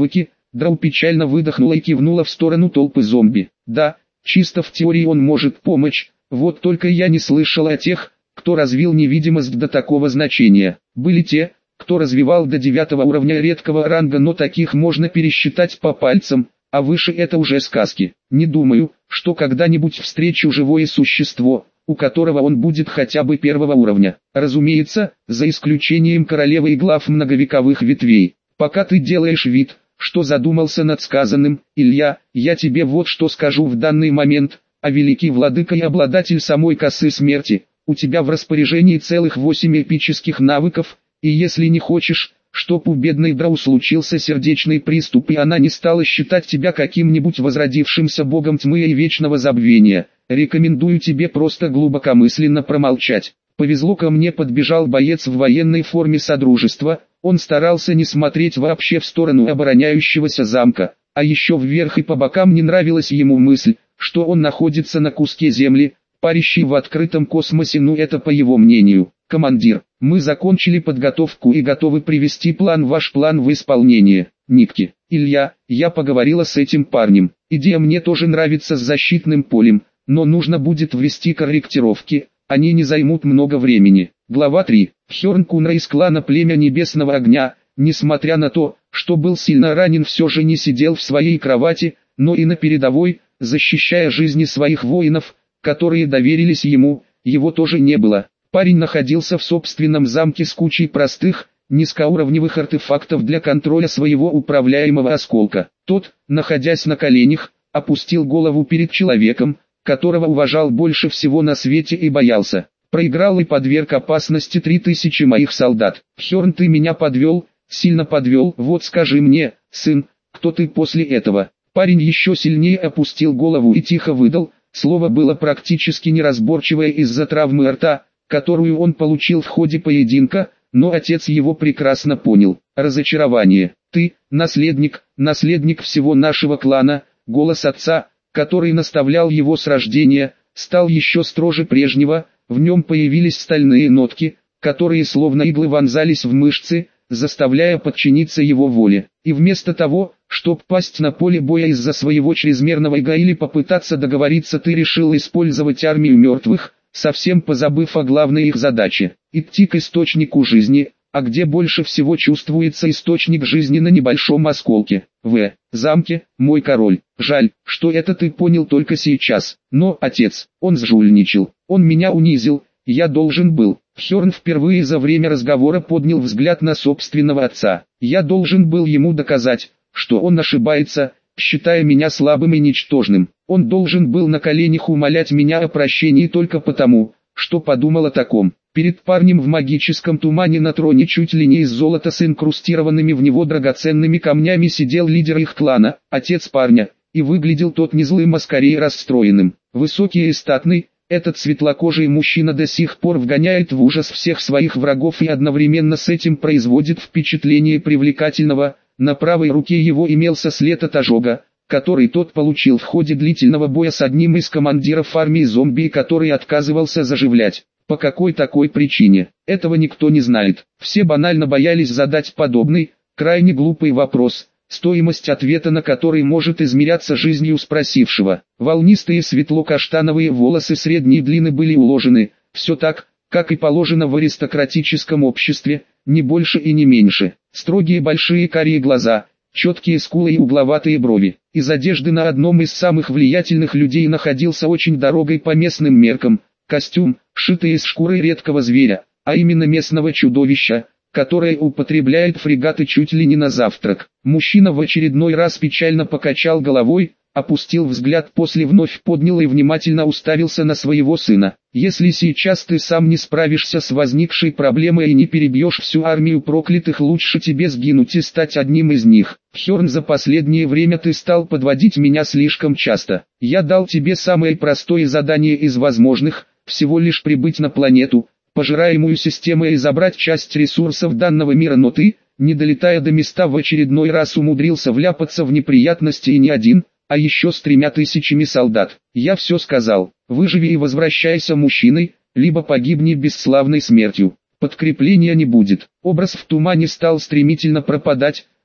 [SPEAKER 1] Драу печально выдохнула и кивнула в сторону толпы зомби. Да, чисто в теории он может помочь, вот только я не слышала о тех, кто развил невидимость до такого значения. Были те, кто развивал до 9 уровня редкого ранга, но таких можно пересчитать по пальцам, а выше это уже сказки. Не думаю, что когда-нибудь встречу живое существо, у которого он будет хотя бы 1 уровня. Разумеется, за исключением королевы и глав многовековых ветвей. Пока ты делаешь вид, что задумался над сказанным, Илья, я тебе вот что скажу в данный момент, а великий владыка и обладатель самой косы смерти, у тебя в распоряжении целых 8 эпических навыков, и если не хочешь, чтоб у бедной Драу случился сердечный приступ и она не стала считать тебя каким-нибудь возродившимся богом тьмы и вечного забвения, рекомендую тебе просто глубокомысленно промолчать. Повезло, ко мне подбежал боец в военной форме Содружества, он старался не смотреть вообще в сторону обороняющегося замка, а еще вверх и по бокам не нравилась ему мысль, что он находится на куске земли, парящий в открытом космосе, ну это по его мнению. Командир, мы закончили подготовку и готовы привести ваш план в исполнение. Никки, Илья, я поговорила с этим парнем, идея мне тоже нравится с защитным полем, но нужно будет ввести корректировки, они не займут много времени. Глава 3. Хёрн Кунра из клана Племя Небесного Огня, несмотря на то, что был сильно ранен, все же не сидел в своей кровати, но и на передовой, защищая жизни своих воинов, которые доверились ему, его тоже не было. Парень находился в собственном замке с кучей простых, низкоуровневых артефактов для контроля своего управляемого осколка. Тот, находясь на коленях, опустил голову перед человеком, которого уважал больше всего на свете и боялся. Проиграл и подверг опасности 3000 моих солдат. Хёрн, ты меня подвел, сильно подвел, вот скажи мне, сын, кто ты после этого? Парень еще сильнее опустил голову и тихо выдал, слово было практически неразборчивое из-за травмы рта, которую он получил в ходе поединка, но отец его прекрасно понял. Разочарование. Ты, наследник всего нашего клана. Голос отца, который наставлял его с рождения, стал еще строже прежнего, в нем появились стальные нотки, которые словно иглы вонзались в мышцы, заставляя подчиниться его воле. И вместо того, чтобы пасть на поле боя из-за своего чрезмерного эго или попытаться договориться, ты решил использовать армию мертвых, совсем позабыв о главной их задаче – идти к источнику жизни, а где больше всего чувствуется источник жизни на небольшом осколке. В замке, мой король. Жаль, что это ты понял только сейчас. Но, отец, он сжульничал, он меня унизил, я должен был. Хёрн впервые за время разговора поднял взгляд на собственного отца. Я должен был ему доказать, что он ошибается, считая меня слабым и ничтожным. Он должен был на коленях умолять меня о прощении только потому, что подумал о таком. Перед парнем в магическом тумане на троне чуть ли не из золота с инкрустированными в него драгоценными камнями сидел лидер их клана, отец парня, и выглядел тот не злым, а скорее расстроенным. Высокий и статный, этот светлокожий мужчина до сих пор вгоняет в ужас всех своих врагов и одновременно с этим производит впечатление привлекательного. На правой руке его имелся след от ожога, который тот получил в ходе длительного боя с одним из командиров армии зомби, который отказывался заживлять. По какой такой причине, этого никто не знает. Все банально боялись задать подобный, крайне глупый вопрос, стоимость ответа на который может измеряться жизнью спросившего. Волнистые светло-каштановые волосы средней длины были уложены, все так, как и положено в аристократическом обществе, не больше и не меньше. Строгие большие карие глаза, четкие скулы и угловатые брови. Из одежды на одном из самых влиятельных людей находился очень дорогой по местным меркам, костюм, шитый из шкуры редкого зверя, а именно местного чудовища, которое употребляет фрегаты чуть ли не на завтрак. Мужчина в очередной раз печально покачал головой, опустил взгляд, после вновь поднял и внимательно уставился на своего сына. «Если сейчас ты сам не справишься с возникшей проблемой и не перебьешь всю армию проклятых, лучше тебе сгинуть и стать одним из них. Хёрн, за последнее время ты стал подводить меня слишком часто. Я дал тебе самое простое задание из возможных, всего лишь прибыть на планету, пожираемую системой, и забрать часть ресурсов данного мира, но ты, не долетая до места, в очередной раз умудрился вляпаться в неприятности, и не один, а еще с 3000 солдат. Я все сказал, выживи и возвращайся мужчиной, либо погибни бесславной смертью. Подкрепления не будет». Образ в тумане стал стремительно пропадать,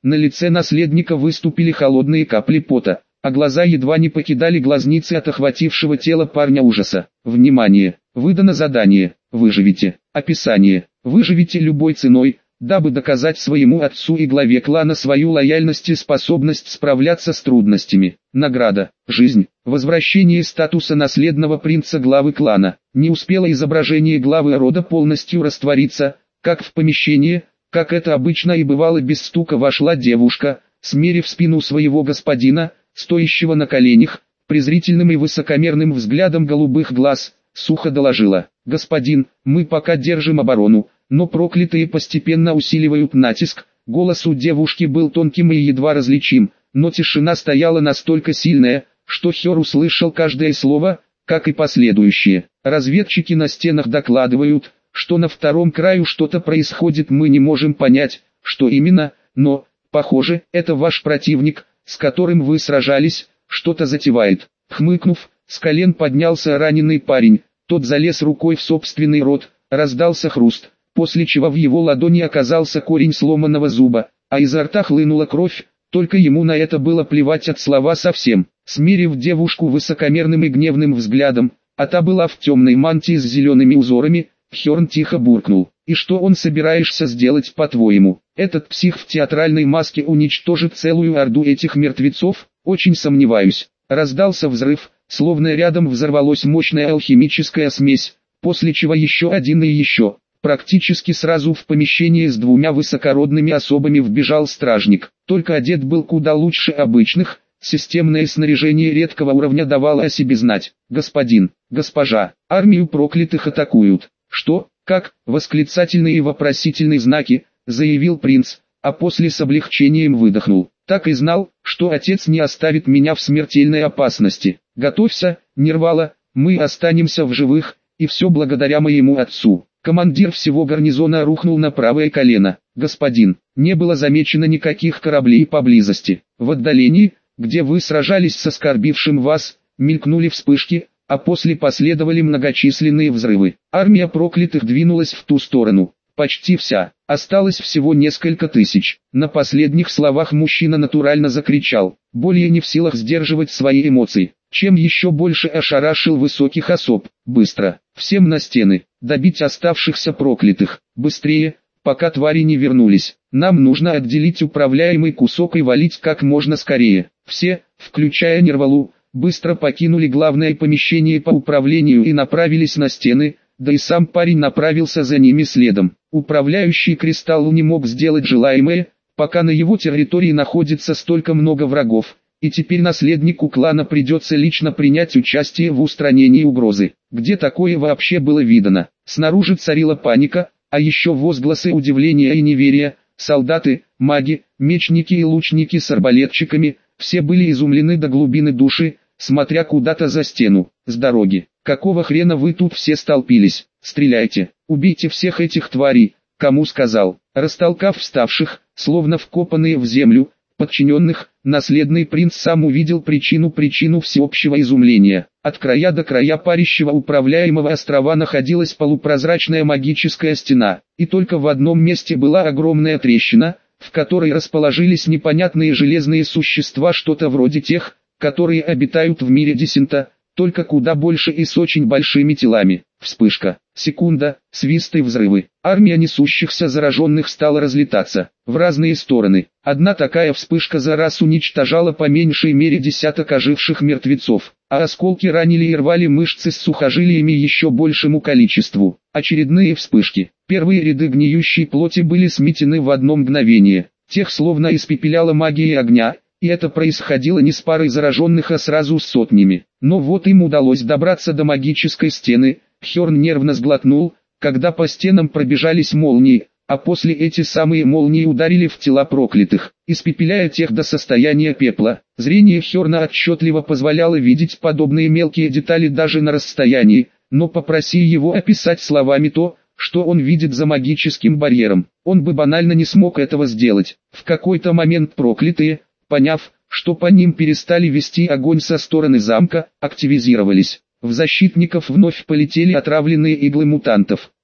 [SPEAKER 1] На лице наследника выступили холодные капли пота, а глаза едва не покидали глазницы от охватившего тело парня ужаса. Внимание! Выдано задание. Выживите. Описание. Выживите любой ценой, дабы доказать своему отцу и главе клана свою лояльность и способность справляться с трудностями. Награда. Жизнь. Возвращение статуса наследного принца главы клана. Не успело изображение главы рода полностью раствориться, как в помещение, как это обычно и бывало без стука, вошла девушка, смерив спину своего господина, стоящего на коленях, презрительным и высокомерным взглядом голубых глаз, сухо доложила: «Господин, мы пока держим оборону, но проклятые постепенно усиливают натиск». Голос у девушки был тонким и едва различим, но тишина стояла настолько сильная, что Хёр услышал каждое слово, как и последующие. «Разведчики на стенах докладывают, что на втором краю что-то происходит, мы не можем понять, что именно, но, похоже, это ваш противник, с которым вы сражались, что-то затевает». Хмыкнув, с колен поднялся раненый парень, тот залез рукой в собственный рот, раздался хруст, после чего в его ладони оказался корень сломанного зуба, а изо рта хлынула кровь, только ему на это было плевать от слова совсем. Смирив девушку высокомерным и гневным взглядом, а та была в темной мантии с зелеными узорами, Хёрн тихо буркнул: «И что он собираешься сделать, по-твоему? Этот псих в театральной маске уничтожит целую орду этих мертвецов? Очень сомневаюсь». Раздался взрыв, словно рядом взорвалась мощная алхимическая смесь, после чего еще один и еще. Практически сразу в помещение с двумя высокородными особами вбежал стражник, только одет был куда лучше обычных. Системное снаряжение редкого уровня давало о себе знать. «Господин, госпожа, армию проклятых атакуют». «Что? Как?» — восклицательные и вопросительные знаки, заявил принц, а после с облегчением выдохнул. «Так и знал, что отец не оставит меня в смертельной опасности. Готовься, Нирвала, мы останемся в живых, и все благодаря моему отцу». Командир всего гарнизона рухнул на правое колено. «Господин, не было замечено никаких кораблей поблизости. В отдалении, где вы сражались с оскорбившим вас, мелькнули вспышки, а после последовали многочисленные взрывы. Армия проклятых двинулась в ту сторону. Почти вся. Осталось всего несколько тысяч». На последних словах мужчина натурально закричал, более не в силах сдерживать свои эмоции, чем еще больше ошарашил высоких особ. «Быстро! Всем на стены! Добить оставшихся проклятых! Быстрее, пока твари не вернулись! Нам нужно отделить управляемый кусок и валить как можно скорее». Все, включая Нирвалу, быстро покинули главное помещение по управлению и направились на стены, да и сам парень направился за ними следом. Управляющий кристалл не мог сделать желаемое, пока на его территории находится столько много врагов, и теперь наследнику клана придется лично принять участие в устранении угрозы. Где такое вообще было видано? Снаружи царила паника, а еще возгласы удивления и неверия. Солдаты, маги, мечники и лучники с арбалетчиками, все были изумлены до глубины души, смотря куда-то за стену. «С дороги! Какого хрена вы тут все столпились? Стреляйте! Убейте всех этих тварей!» Кому сказал? Растолкав вставших, словно вкопанные в землю, подчиненных, наследный принц сам увидел причину всеобщего изумления. От края до края парящего управляемого острова находилась полупрозрачная магическая стена, и только в одном месте была огромная трещина, в которой расположились непонятные железные существа, что-то вроде тех, которые обитают в мире Десента, только куда больше и с очень большими телами. Вспышка, секунда, свист и взрывы. Армия несущихся зараженных стала разлетаться в разные стороны. Одна такая вспышка за раз уничтожала по меньшей мере десяток оживших мертвецов, а осколки ранили и рвали мышцы с сухожилиями еще большему количеству. Очередные вспышки. Первые ряды гниющей плоти были сметены в одно мгновение. Тех словно испепеляла магия огня, и это происходило не с парой зараженных, а сразу с сотнями. Но вот им удалось добраться до магической стены. Хёрн нервно сглотнул, когда по стенам пробежались молнии, а после эти самые молнии ударили в тела проклятых, испепеляя тех до состояния пепла. Зрение Хёрна отчетливо позволяло видеть подобные мелкие детали даже на расстоянии, но попроси его описать словами то, что он видит за магическим барьером, он бы банально не смог этого сделать. В какой-то момент проклятые, поняв, что по ним перестали вести огонь со стороны замка, активизировались. В защитников вновь полетели отравленные иглы мутантов.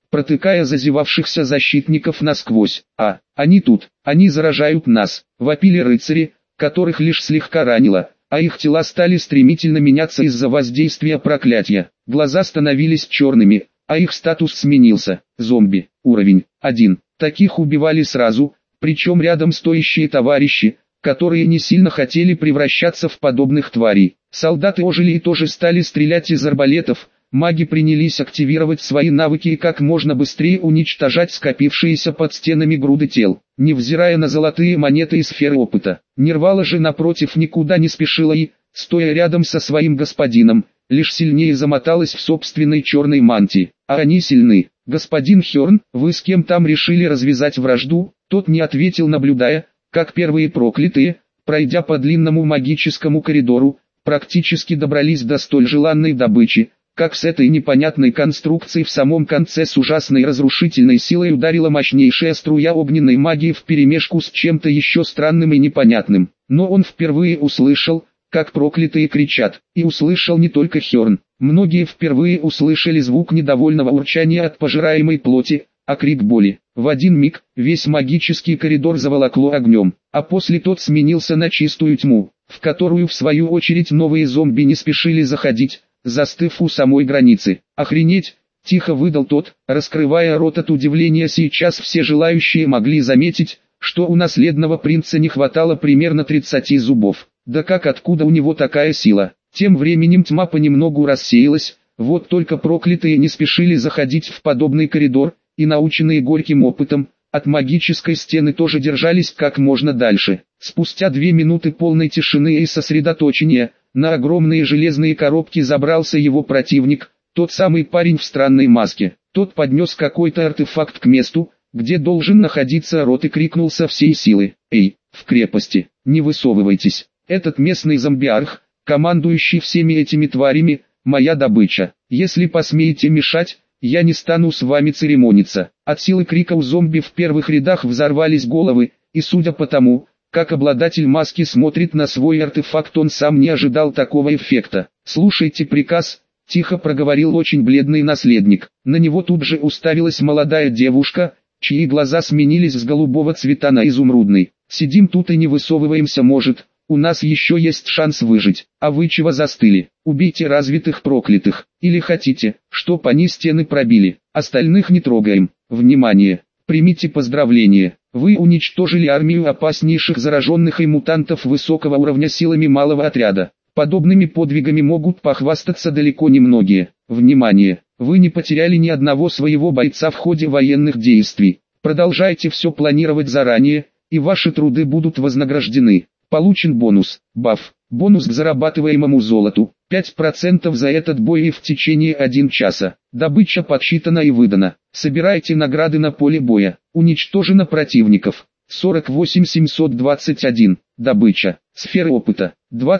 [SPEAKER 1] протыкая зазевавшихся защитников насквозь. Они тут, они заражают нас, вопили рыцари, которых лишь слегка ранило, а их тела стали стремительно меняться из-за воздействия проклятия. Глаза становились черными, а их статус сменился. Зомби. Уровень 1. Таких убивали сразу, причем рядом стоящие товарищи, которые не сильно хотели превращаться в подобных тварей. Солдаты ожили и тоже стали стрелять из арбалетов. Маги принялись активировать свои навыки и как можно быстрее уничтожать скопившиеся под стенами груды тел, невзирая на золотые монеты и сферы опыта. Нирвала же напротив никуда не спешила и, стоя рядом со своим господином, лишь сильнее замоталась в собственной черной мантии. А они сильны. «Господин Хёрн, вы с кем там решили развязать вражду?» Тот не ответил, наблюдая, как первые проклятые, пройдя по длинному магическому коридору, практически добрались до столь желанной добычи, как с этой непонятной конструкцией в самом конце с ужасной разрушительной силой ударила мощнейшая струя огненной магии вперемешку с чем-то еще странным и непонятным. Но он впервые услышал, как проклятые кричат, и услышал не только Хёрн. Многие впервые услышали звук недовольного урчания от пожираемой плоти, а крик боли. В один миг весь магический коридор заволокло огнем, а после тот сменился на чистую тьму, в которую в свою очередь новые зомби не спешили заходить, застыв у самой границы. «Охренеть!» — тихо выдал тот, раскрывая рот от удивления. Сейчас все желающие могли заметить, что у наследного принца не хватало примерно 30 зубов. Да как, откуда у него такая сила? Тем временем тьма понемногу рассеялась, вот только проклятые не спешили заходить в подобный коридор, и наученные горьким опытом, от магической стены тоже держались как можно дальше. Спустя 2 минуты полной тишины и сосредоточения, на огромные железные коробки забрался его противник, тот самый парень в странной маске. Тот поднес какой-то артефакт к месту, где должен находиться рот, и крикнул со всей силы: «Эй, в крепости, не высовывайтесь, этот местный зомбиарх, командующий всеми этими тварями, моя добыча, если посмеете мешать, я не стану с вами церемониться». От силы крика у зомби в первых рядах взорвались головы, и судя по тому, как обладатель маски смотрит на свой артефакт, он сам не ожидал такого эффекта. «Слушайте приказ», — тихо проговорил очень бледный наследник. На него тут же уставилась молодая девушка, чьи глаза сменились с голубого цвета на изумрудный. «Сидим тут и не высовываемся, может, у нас еще есть шанс выжить. А вы чего застыли? Убейте развитых проклятых. Или хотите, чтоб они стены пробили? Остальных не трогаем. Внимание! Примите поздравления. Вы уничтожили армию опаснейших зараженных и мутантов высокого уровня силами малого отряда. Подобными подвигами могут похвастаться далеко не многие. Внимание! Вы не потеряли ни одного своего бойца в ходе военных действий. Продолжайте все планировать заранее, и ваши труды будут вознаграждены. Получен бонус, баф, бонус к зарабатываемому золоту, 5% за этот бой и в течение 1 часа. Добыча подсчитана и выдана. Собирайте награды на поле боя. Уничтожено противников 48 721. Добыча. Сфера опыта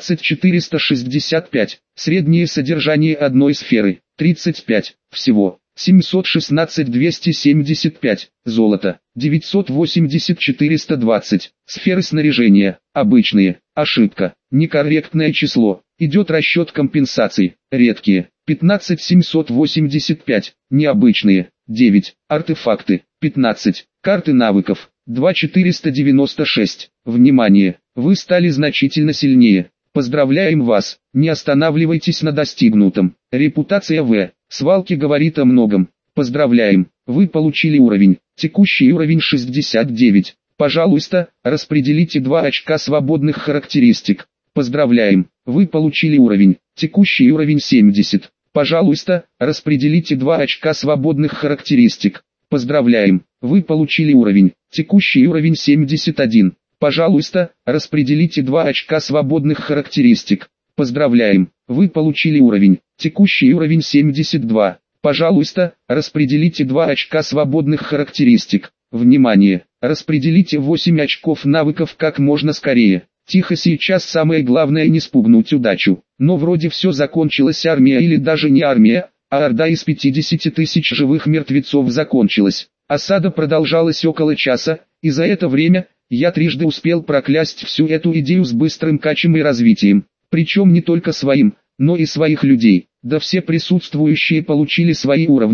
[SPEAKER 1] 20465. Среднее содержание одной сферы 35. Всего 716 275. Золото 980 420. Сферы снаряжения обычные. Ошибка. Некорректное число. Идет расчет компенсаций. Редкие 15 785. Необычные 9. Артефакты 15. Карты навыков 2496. Внимание! Вы стали значительно сильнее. Поздравляем вас, не останавливайтесь на достигнутом. Репутация В. Свалки говорит о многом. Поздравляем, вы получили уровень. Текущий уровень 69. Пожалуйста, распределите 2 очка свободных характеристик. Поздравляем, вы получили уровень. Текущий уровень 70. Пожалуйста, распределите 2 очка свободных характеристик. Поздравляем, вы получили уровень. Текущий уровень 71. Пожалуйста, распределите 2 очка свободных характеристик. Поздравляем, вы получили уровень. Текущий уровень 72. Пожалуйста, распределите 2 очка свободных характеристик. Внимание, распределите 8 очков навыков как можно скорее. Тихо, сейчас самое главное не спугнуть удачу. Но вроде все закончилось, армия или даже не армия, а орда из 50 тысяч живых мертвецов закончилась. Осада продолжалась около часа, и за это время я трижды успел проклясть всю эту идею с быстрым качем и развитием. Причем не только своим, но и своих людей. Да все присутствующие получили свои уровни,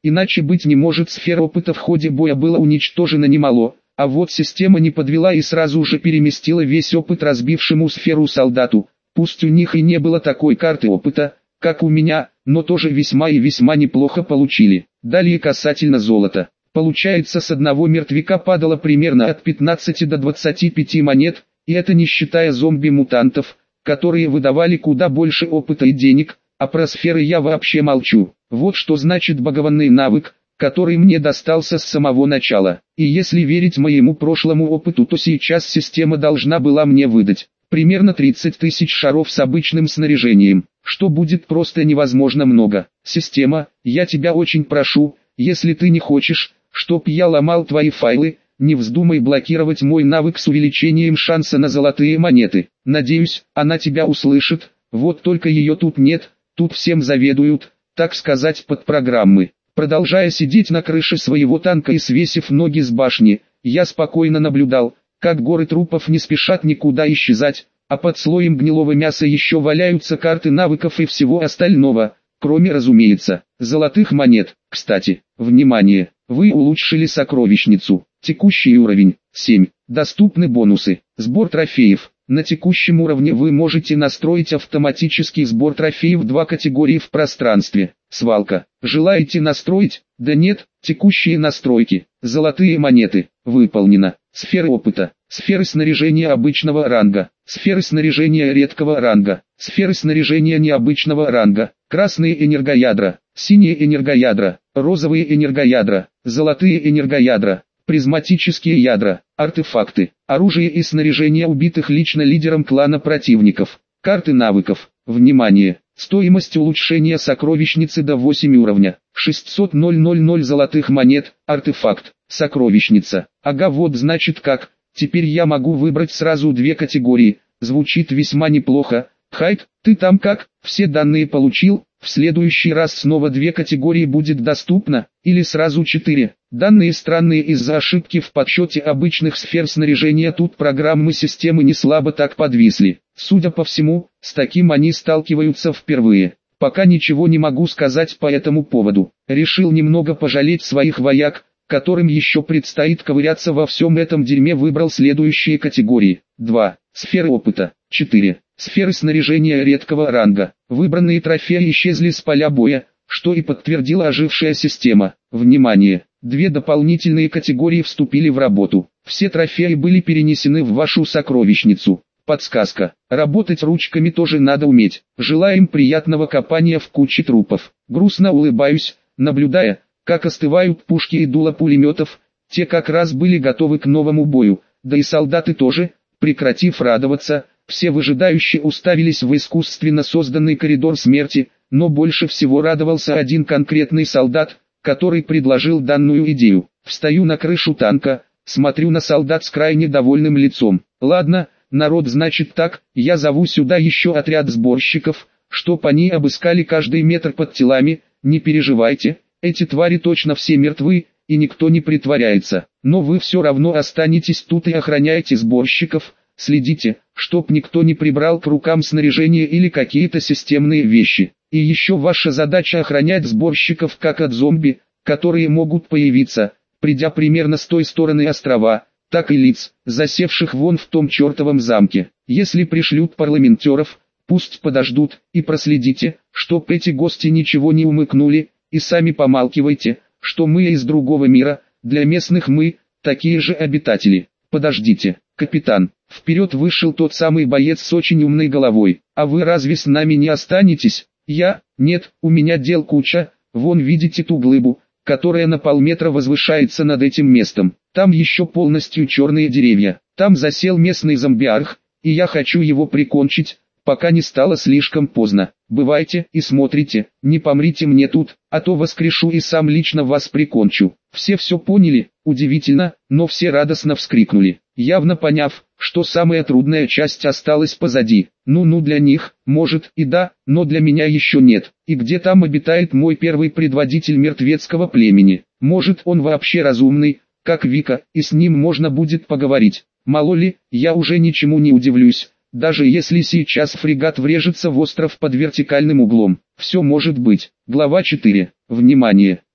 [SPEAKER 1] Иначе быть не может, сфер опыта в ходе боя было уничтожено немало, а вот система не подвела и сразу же переместила весь опыт разбившему сферу солдату. Пусть у них и не было такой карты опыта, как у меня, но тоже весьма и весьма неплохо получили. Далее касательно золота. Получается, с одного мертвяка падало примерно от 15 до 25 монет, и это не считая зомби-мутантов, которые выдавали куда больше опыта и денег, а про сферы я вообще молчу. Вот что значит богованный навык, который мне достался с самого начала. И если верить моему прошлому опыту, то сейчас система должна была мне выдать примерно 30 тысяч шаров с обычным снаряжением, что будет просто невозможно много. Система, я тебя очень прошу, если ты не хочешь, чтоб я ломал твои файлы, не вздумай блокировать мой навык с увеличением шанса на золотые монеты. Надеюсь, она тебя услышит, вот только ее тут нет, тут всем заведуют, так сказать, под программы. Продолжая сидеть на крыше своего танка и свесив ноги с башни, я спокойно наблюдал, как горы трупов не спешат никуда исчезать, а под слоем гнилого мяса еще валяются карты навыков и всего остального, кроме, разумеется, золотых монет. Кстати, внимание, вы улучшили сокровищницу, текущий уровень, 7, доступны бонусы, сбор трофеев. На текущем уровне вы можете настроить автоматический сбор трофеев в 2 категории в пространстве. Свалка. Желаете настроить? Да нет, текущие настройки. Золотые монеты. Выполнено. Сферы опыта. Сферы снаряжения обычного ранга. Сферы снаряжения редкого ранга. Сферы снаряжения необычного ранга. Красные энергоядра. Синие энергоядра. Розовые энергоядра. Золотые энергоядра. Призматические ядра, артефакты, оружие и снаряжение убитых лично лидером клана противников, карты навыков. Внимание! Стоимость улучшения сокровищницы до 8 уровня, 600 000 золотых монет, артефакт, сокровищница. Ага, вот значит как, теперь я могу выбрать сразу 2 категории, звучит весьма неплохо. Хайд, ты там как, все данные получил? В следующий раз снова 2 категории будет доступно, или сразу 4. Данные странные из-за ошибки в подсчете обычных сфер снаряжения, тут программы системы не слабо так подвисли. Судя по всему, с таким они сталкиваются впервые. Пока ничего не могу сказать по этому поводу. Решил немного пожалеть своих вояк, которым еще предстоит ковыряться во всем этом дерьме. Выбрал следующие категории. 2. Сферы опыта. 4. Сферы снаряжения редкого ранга. Выбранные трофеи исчезли с поля боя, что и подтвердила ожившая система. Внимание! 2 дополнительные категории вступили в работу. Все трофеи были перенесены в вашу сокровищницу. Подсказка. Работать ручками тоже надо уметь. Желаем приятного копания в куче трупов. Грустно улыбаюсь, наблюдая, как остывают пушки и дула пулеметов. Те как раз были готовы к новому бою, да и солдаты тоже, прекратив радоваться. Все выжидающие уставились в искусственно созданный коридор смерти, но больше всего радовался один конкретный солдат, который предложил данную идею. Встаю на крышу танка, смотрю на солдат с крайне довольным лицом. Ладно, народ, значит так, я зову сюда еще отряд сборщиков, чтоб они обыскали каждый метр под телами. Не переживайте, эти твари точно все мертвы, и никто не притворяется. Но вы все равно останетесь тут и охраняете сборщиков. Следите, чтоб никто не прибрал к рукам снаряжение или какие-то системные вещи. И еще ваша задача охранять сборщиков как от зомби, которые могут появиться, придя примерно с той стороны острова, так и лиц, засевших вон в том чертовом замке. Если пришлют парламентеров, пусть подождут, и проследите, чтоб эти гости ничего не умыкнули, и сами помалкивайте, что мы из другого мира, для местных мы, такие же обитатели. Подождите, капитан. Вперед вышел тот самый боец с очень умной головой. А вы разве с нами не останетесь? Я? Нет, у меня дел куча. Вон видите ту глыбу, которая на полметра возвышается над этим местом. Там еще полностью черные деревья. Там засел местный зомбиарх, и я хочу его прикончить, пока не стало слишком поздно. Бывайте и смотрите, не помрите мне тут, а то воскрешу и сам лично вас прикончу. Все поняли? Удивительно, но все радостно вскрикнули, явно поняв, что самая трудная часть осталась позади. Ну для них, может и да, но для меня еще нет. И где там обитает мой первый предводитель мертвецкого племени? Может, он вообще разумный, как Вика, и с ним можно будет поговорить. Мало ли, я уже ничему не удивлюсь. Даже если сейчас фрегат врежется в остров под вертикальным углом, все может быть. Глава 4. Внимание!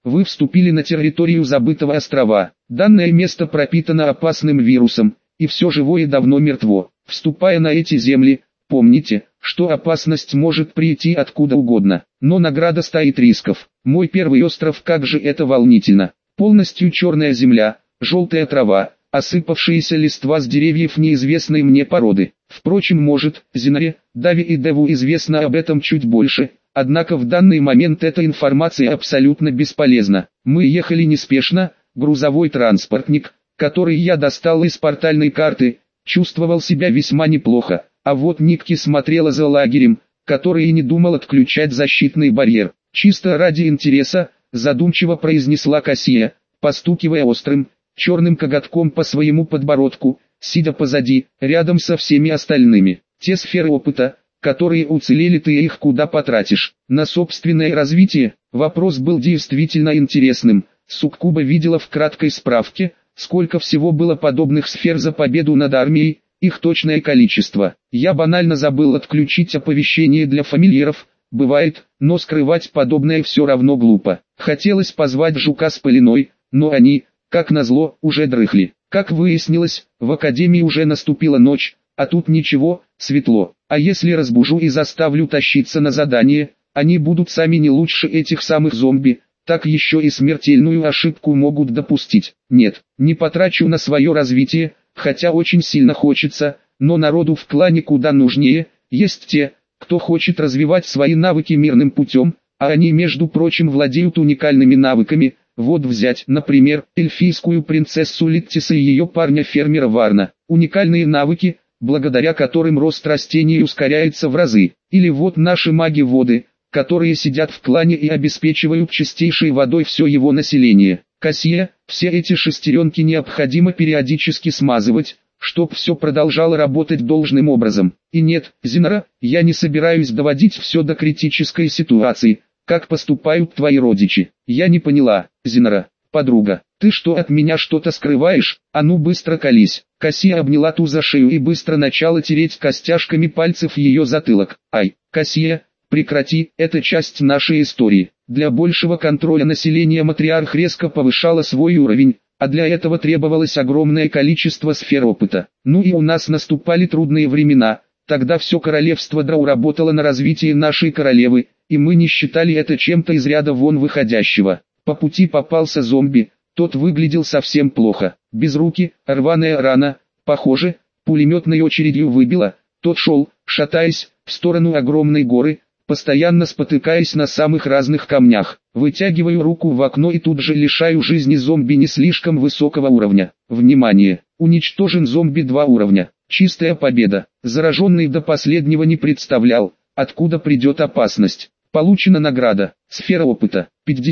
[SPEAKER 1] вы вступили на территорию забытого острова. Данное место пропитано опасным вирусом, и все живое давно мертво. Вступая на эти земли, помните, что опасность может прийти откуда угодно, но награда стоит рисков. Мой первый остров, как же это волнительно. Полностью черная земля, желтая трава, осыпавшиеся листва с деревьев неизвестной мне породы. Впрочем, может, Зинаре, Дави и Деву известно об этом чуть больше, однако в данный момент эта информация абсолютно бесполезна. Мы ехали неспешно, грузовой транспортник, который я достал из портальной карты, чувствовал себя весьма неплохо, а вот Никки смотрела за лагерем, который и не думал отключать защитный барьер. Чисто ради интереса, задумчиво произнесла Кассия, постукивая острым, черным коготком по своему подбородку, сидя позади, рядом со всеми остальными. Те сферы опыта, которые уцелели, ты их куда потратишь? На собственное развитие? Вопрос был действительно интересным. Суккуба видела в краткой справке, сколько всего было подобных сфер за победу над армией, их точное количество. Я банально забыл отключить оповещение для фамильяров, бывает, но скрывать подобное все равно глупо. Хотелось позвать Жука с Пылиной, но они, как назло, уже дрыхли. Как выяснилось, в академии уже наступила ночь, а тут ничего, светло. А если разбужу и заставлю тащиться на задание, они будут сами не лучше этих самых зомби, так еще и смертельную ошибку могут допустить. Нет, не потрачу на свое развитие, хотя очень сильно хочется, но народу в клане куда нужнее. Есть те, кто хочет развивать свои навыки мирным путем, а они, между прочим, владеют уникальными навыками. Вот взять, например, эльфийскую принцессу Литтиса и ее парня-фермера Варна. Уникальные навыки, благодаря которым рост растений ускоряется в разы. Или вот наши маги воды, которые сидят в клане и обеспечивают чистейшей водой все его население. Кассия, все эти шестеренки необходимо периодически смазывать, чтоб все продолжало работать должным образом. И нет, Зинара, я не собираюсь доводить все до критической ситуации, как поступают твои родичи. Я не поняла, Зинара, подруга, ты что, от меня что-то скрываешь? А ну быстро колись. Кассия обняла ту за шею и быстро начала тереть костяшками пальцев ее затылок. Ай, Кассия, прекрати, это часть нашей истории. Для большего контроля населения матриарх резко повышала свой уровень, а для этого требовалось огромное количество сфер опыта. Ну и у нас наступали трудные времена, тогда все королевство Драу работало на развитие нашей королевы, и мы не считали это чем-то из ряда вон выходящего. По пути попался зомби, тот выглядел совсем плохо, без руки, рваная рана, похоже, пулеметной очередью выбило. Тот шел, шатаясь, в сторону огромной горы, постоянно спотыкаясь на самых разных камнях. Вытягиваю руку в окно и тут же лишаю жизни зомби не слишком высокого уровня. Внимание! Уничтожен зомби 2 уровня. Чистая победа. Зараженный до последнего не представлял, откуда придет опасность. Получена награда. Сфера опыта.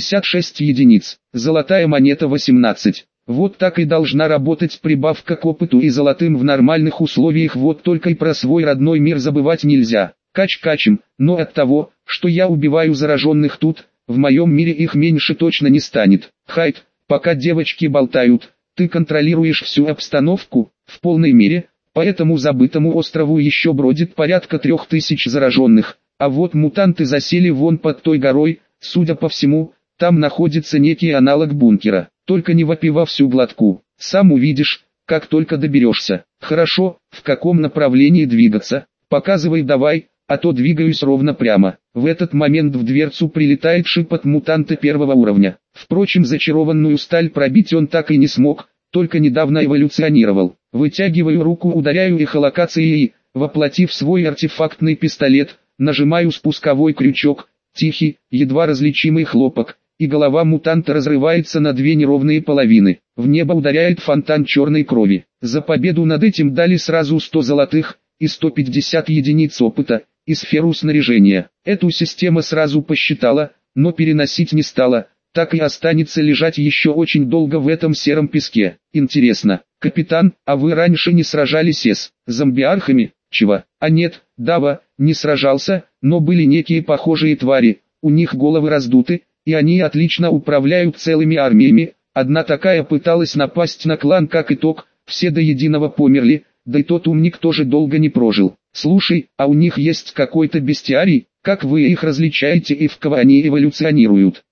[SPEAKER 1] 56 единиц. Золотая монета 18. Вот так и должна работать прибавка к опыту и золотым в нормальных условиях, вот только и про свой родной мир забывать нельзя. Кач-качем, но от того, что я убиваю зараженных тут, в моем мире их меньше точно не станет. Хайд, пока девочки болтают, ты контролируешь всю обстановку, в полной мере, по этому забытому острову еще бродит порядка 3000 зараженных, а вот мутанты засели вон под той горой, судя по всему, там находится некий аналог бункера, только не вопи во всю глотку, сам увидишь, как только доберешься. Хорошо, в каком направлении двигаться, показывай давай, а то двигаюсь ровно прямо. В этот момент в дверцу прилетает шип от мутанта 1-го уровня. Впрочем, зачарованную сталь пробить он так и не смог, только недавно эволюционировал. Вытягиваю руку, ударяю эхолокацией, воплотив свой артефактный пистолет, нажимаю спусковой крючок, тихий, едва различимый хлопок, и голова мутанта разрывается на 2 неровные половины. В небо ударяет фонтан черной крови. За победу над этим дали сразу 100 золотых и 150 единиц опыта, и сферу снаряжения. Эту система сразу посчитала, но переносить не стала, так и останется лежать еще очень долго в этом сером песке. Интересно, капитан, а вы раньше не сражались с зомбиархами? Чего? А нет, Дава, не сражался, но были некие похожие твари, у них головы раздуты, и они отлично управляют целыми армиями. Одна такая пыталась напасть на клан, как итог, все до единого померли, да и тот умник тоже долго не прожил. Слушай, а у них есть какой-то бестиарий, как вы их различаете и в кого они эволюционируют?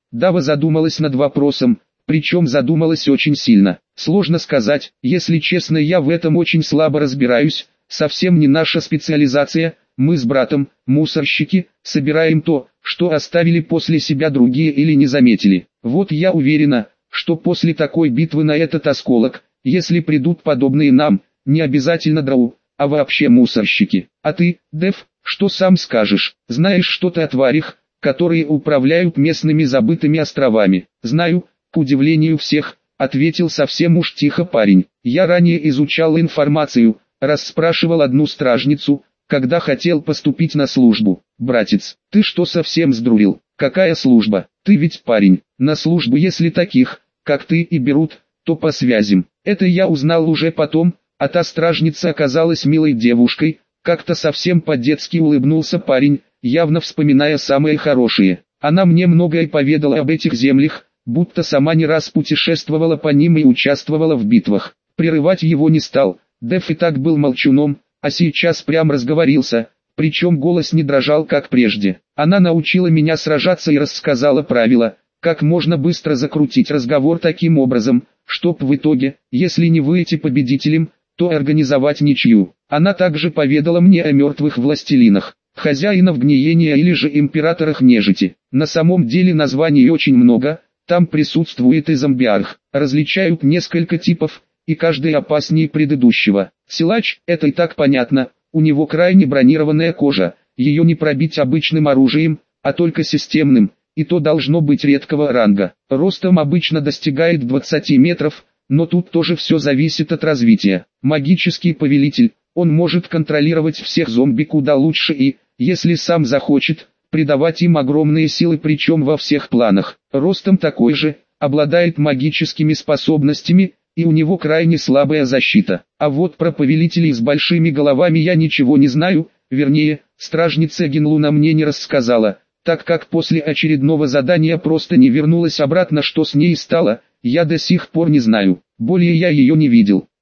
[SPEAKER 1] Дава задумалась над вопросом, причем задумалась очень сильно. Сложно сказать, если честно, я в этом очень слабо разбираюсь, совсем не наша специализация. Мы с братом, мусорщики, собираем то, что оставили после себя другие или не заметили. Вот я уверена, что после такой битвы на этот осколок, если придут подобные нам, не обязательно драу, а вообще мусорщики. А ты, Дэв, что сам скажешь? Знаешь что-то о тварях, которые управляют местными забытыми островами? Знаю, к удивлению всех, ответил совсем уж тихо парень. Я ранее изучал информацию, расспрашивал одну стражницу, когда хотел поступить на службу. Братец, ты что, совсем сдурел? Какая служба? Ты ведь парень. На службу, если таких, как ты, и берут, то по связям. Это я узнал уже потом, а та стражница оказалась милой девушкой. Как-то совсем по-детски улыбнулся парень, явно вспоминая самое хорошее. Она мне многое поведала об этих землях, будто сама не раз путешествовала по ним и участвовала в битвах. Прерывать его не стал. Дэв и так был молчуном, а сейчас прям разговорился, причем голос не дрожал как прежде. Она научила меня сражаться и рассказала правила, как можно быстро закрутить разговор таким образом, чтоб в итоге, если не выйти победителем, то организовать ничью. Она также поведала мне о мертвых властелинах, хозяинов гниения или же императорах нежити. На самом деле названий очень много, там присутствует и зомбиарх, различают несколько типов, и каждый опаснее предыдущего. Силач, это и так понятно, у него крайне бронированная кожа, ее не пробить обычным оружием, а только системным, и то должно быть редкого ранга. Ростом обычно достигает 20 метров, но тут тоже все зависит от развития. Магический повелитель, он может контролировать всех зомби куда лучше и, если сам захочет, придавать им огромные силы, причем во всех планах. Ростом такой же, обладает магическими способностями, и у него крайне слабая защита. А вот про повелителей с большими головами я ничего не знаю, вернее, стражница Генлуна мне не рассказала, так как после очередного задания просто не вернулась обратно. Что с ней стало, я до сих пор не знаю, более я ее не видел.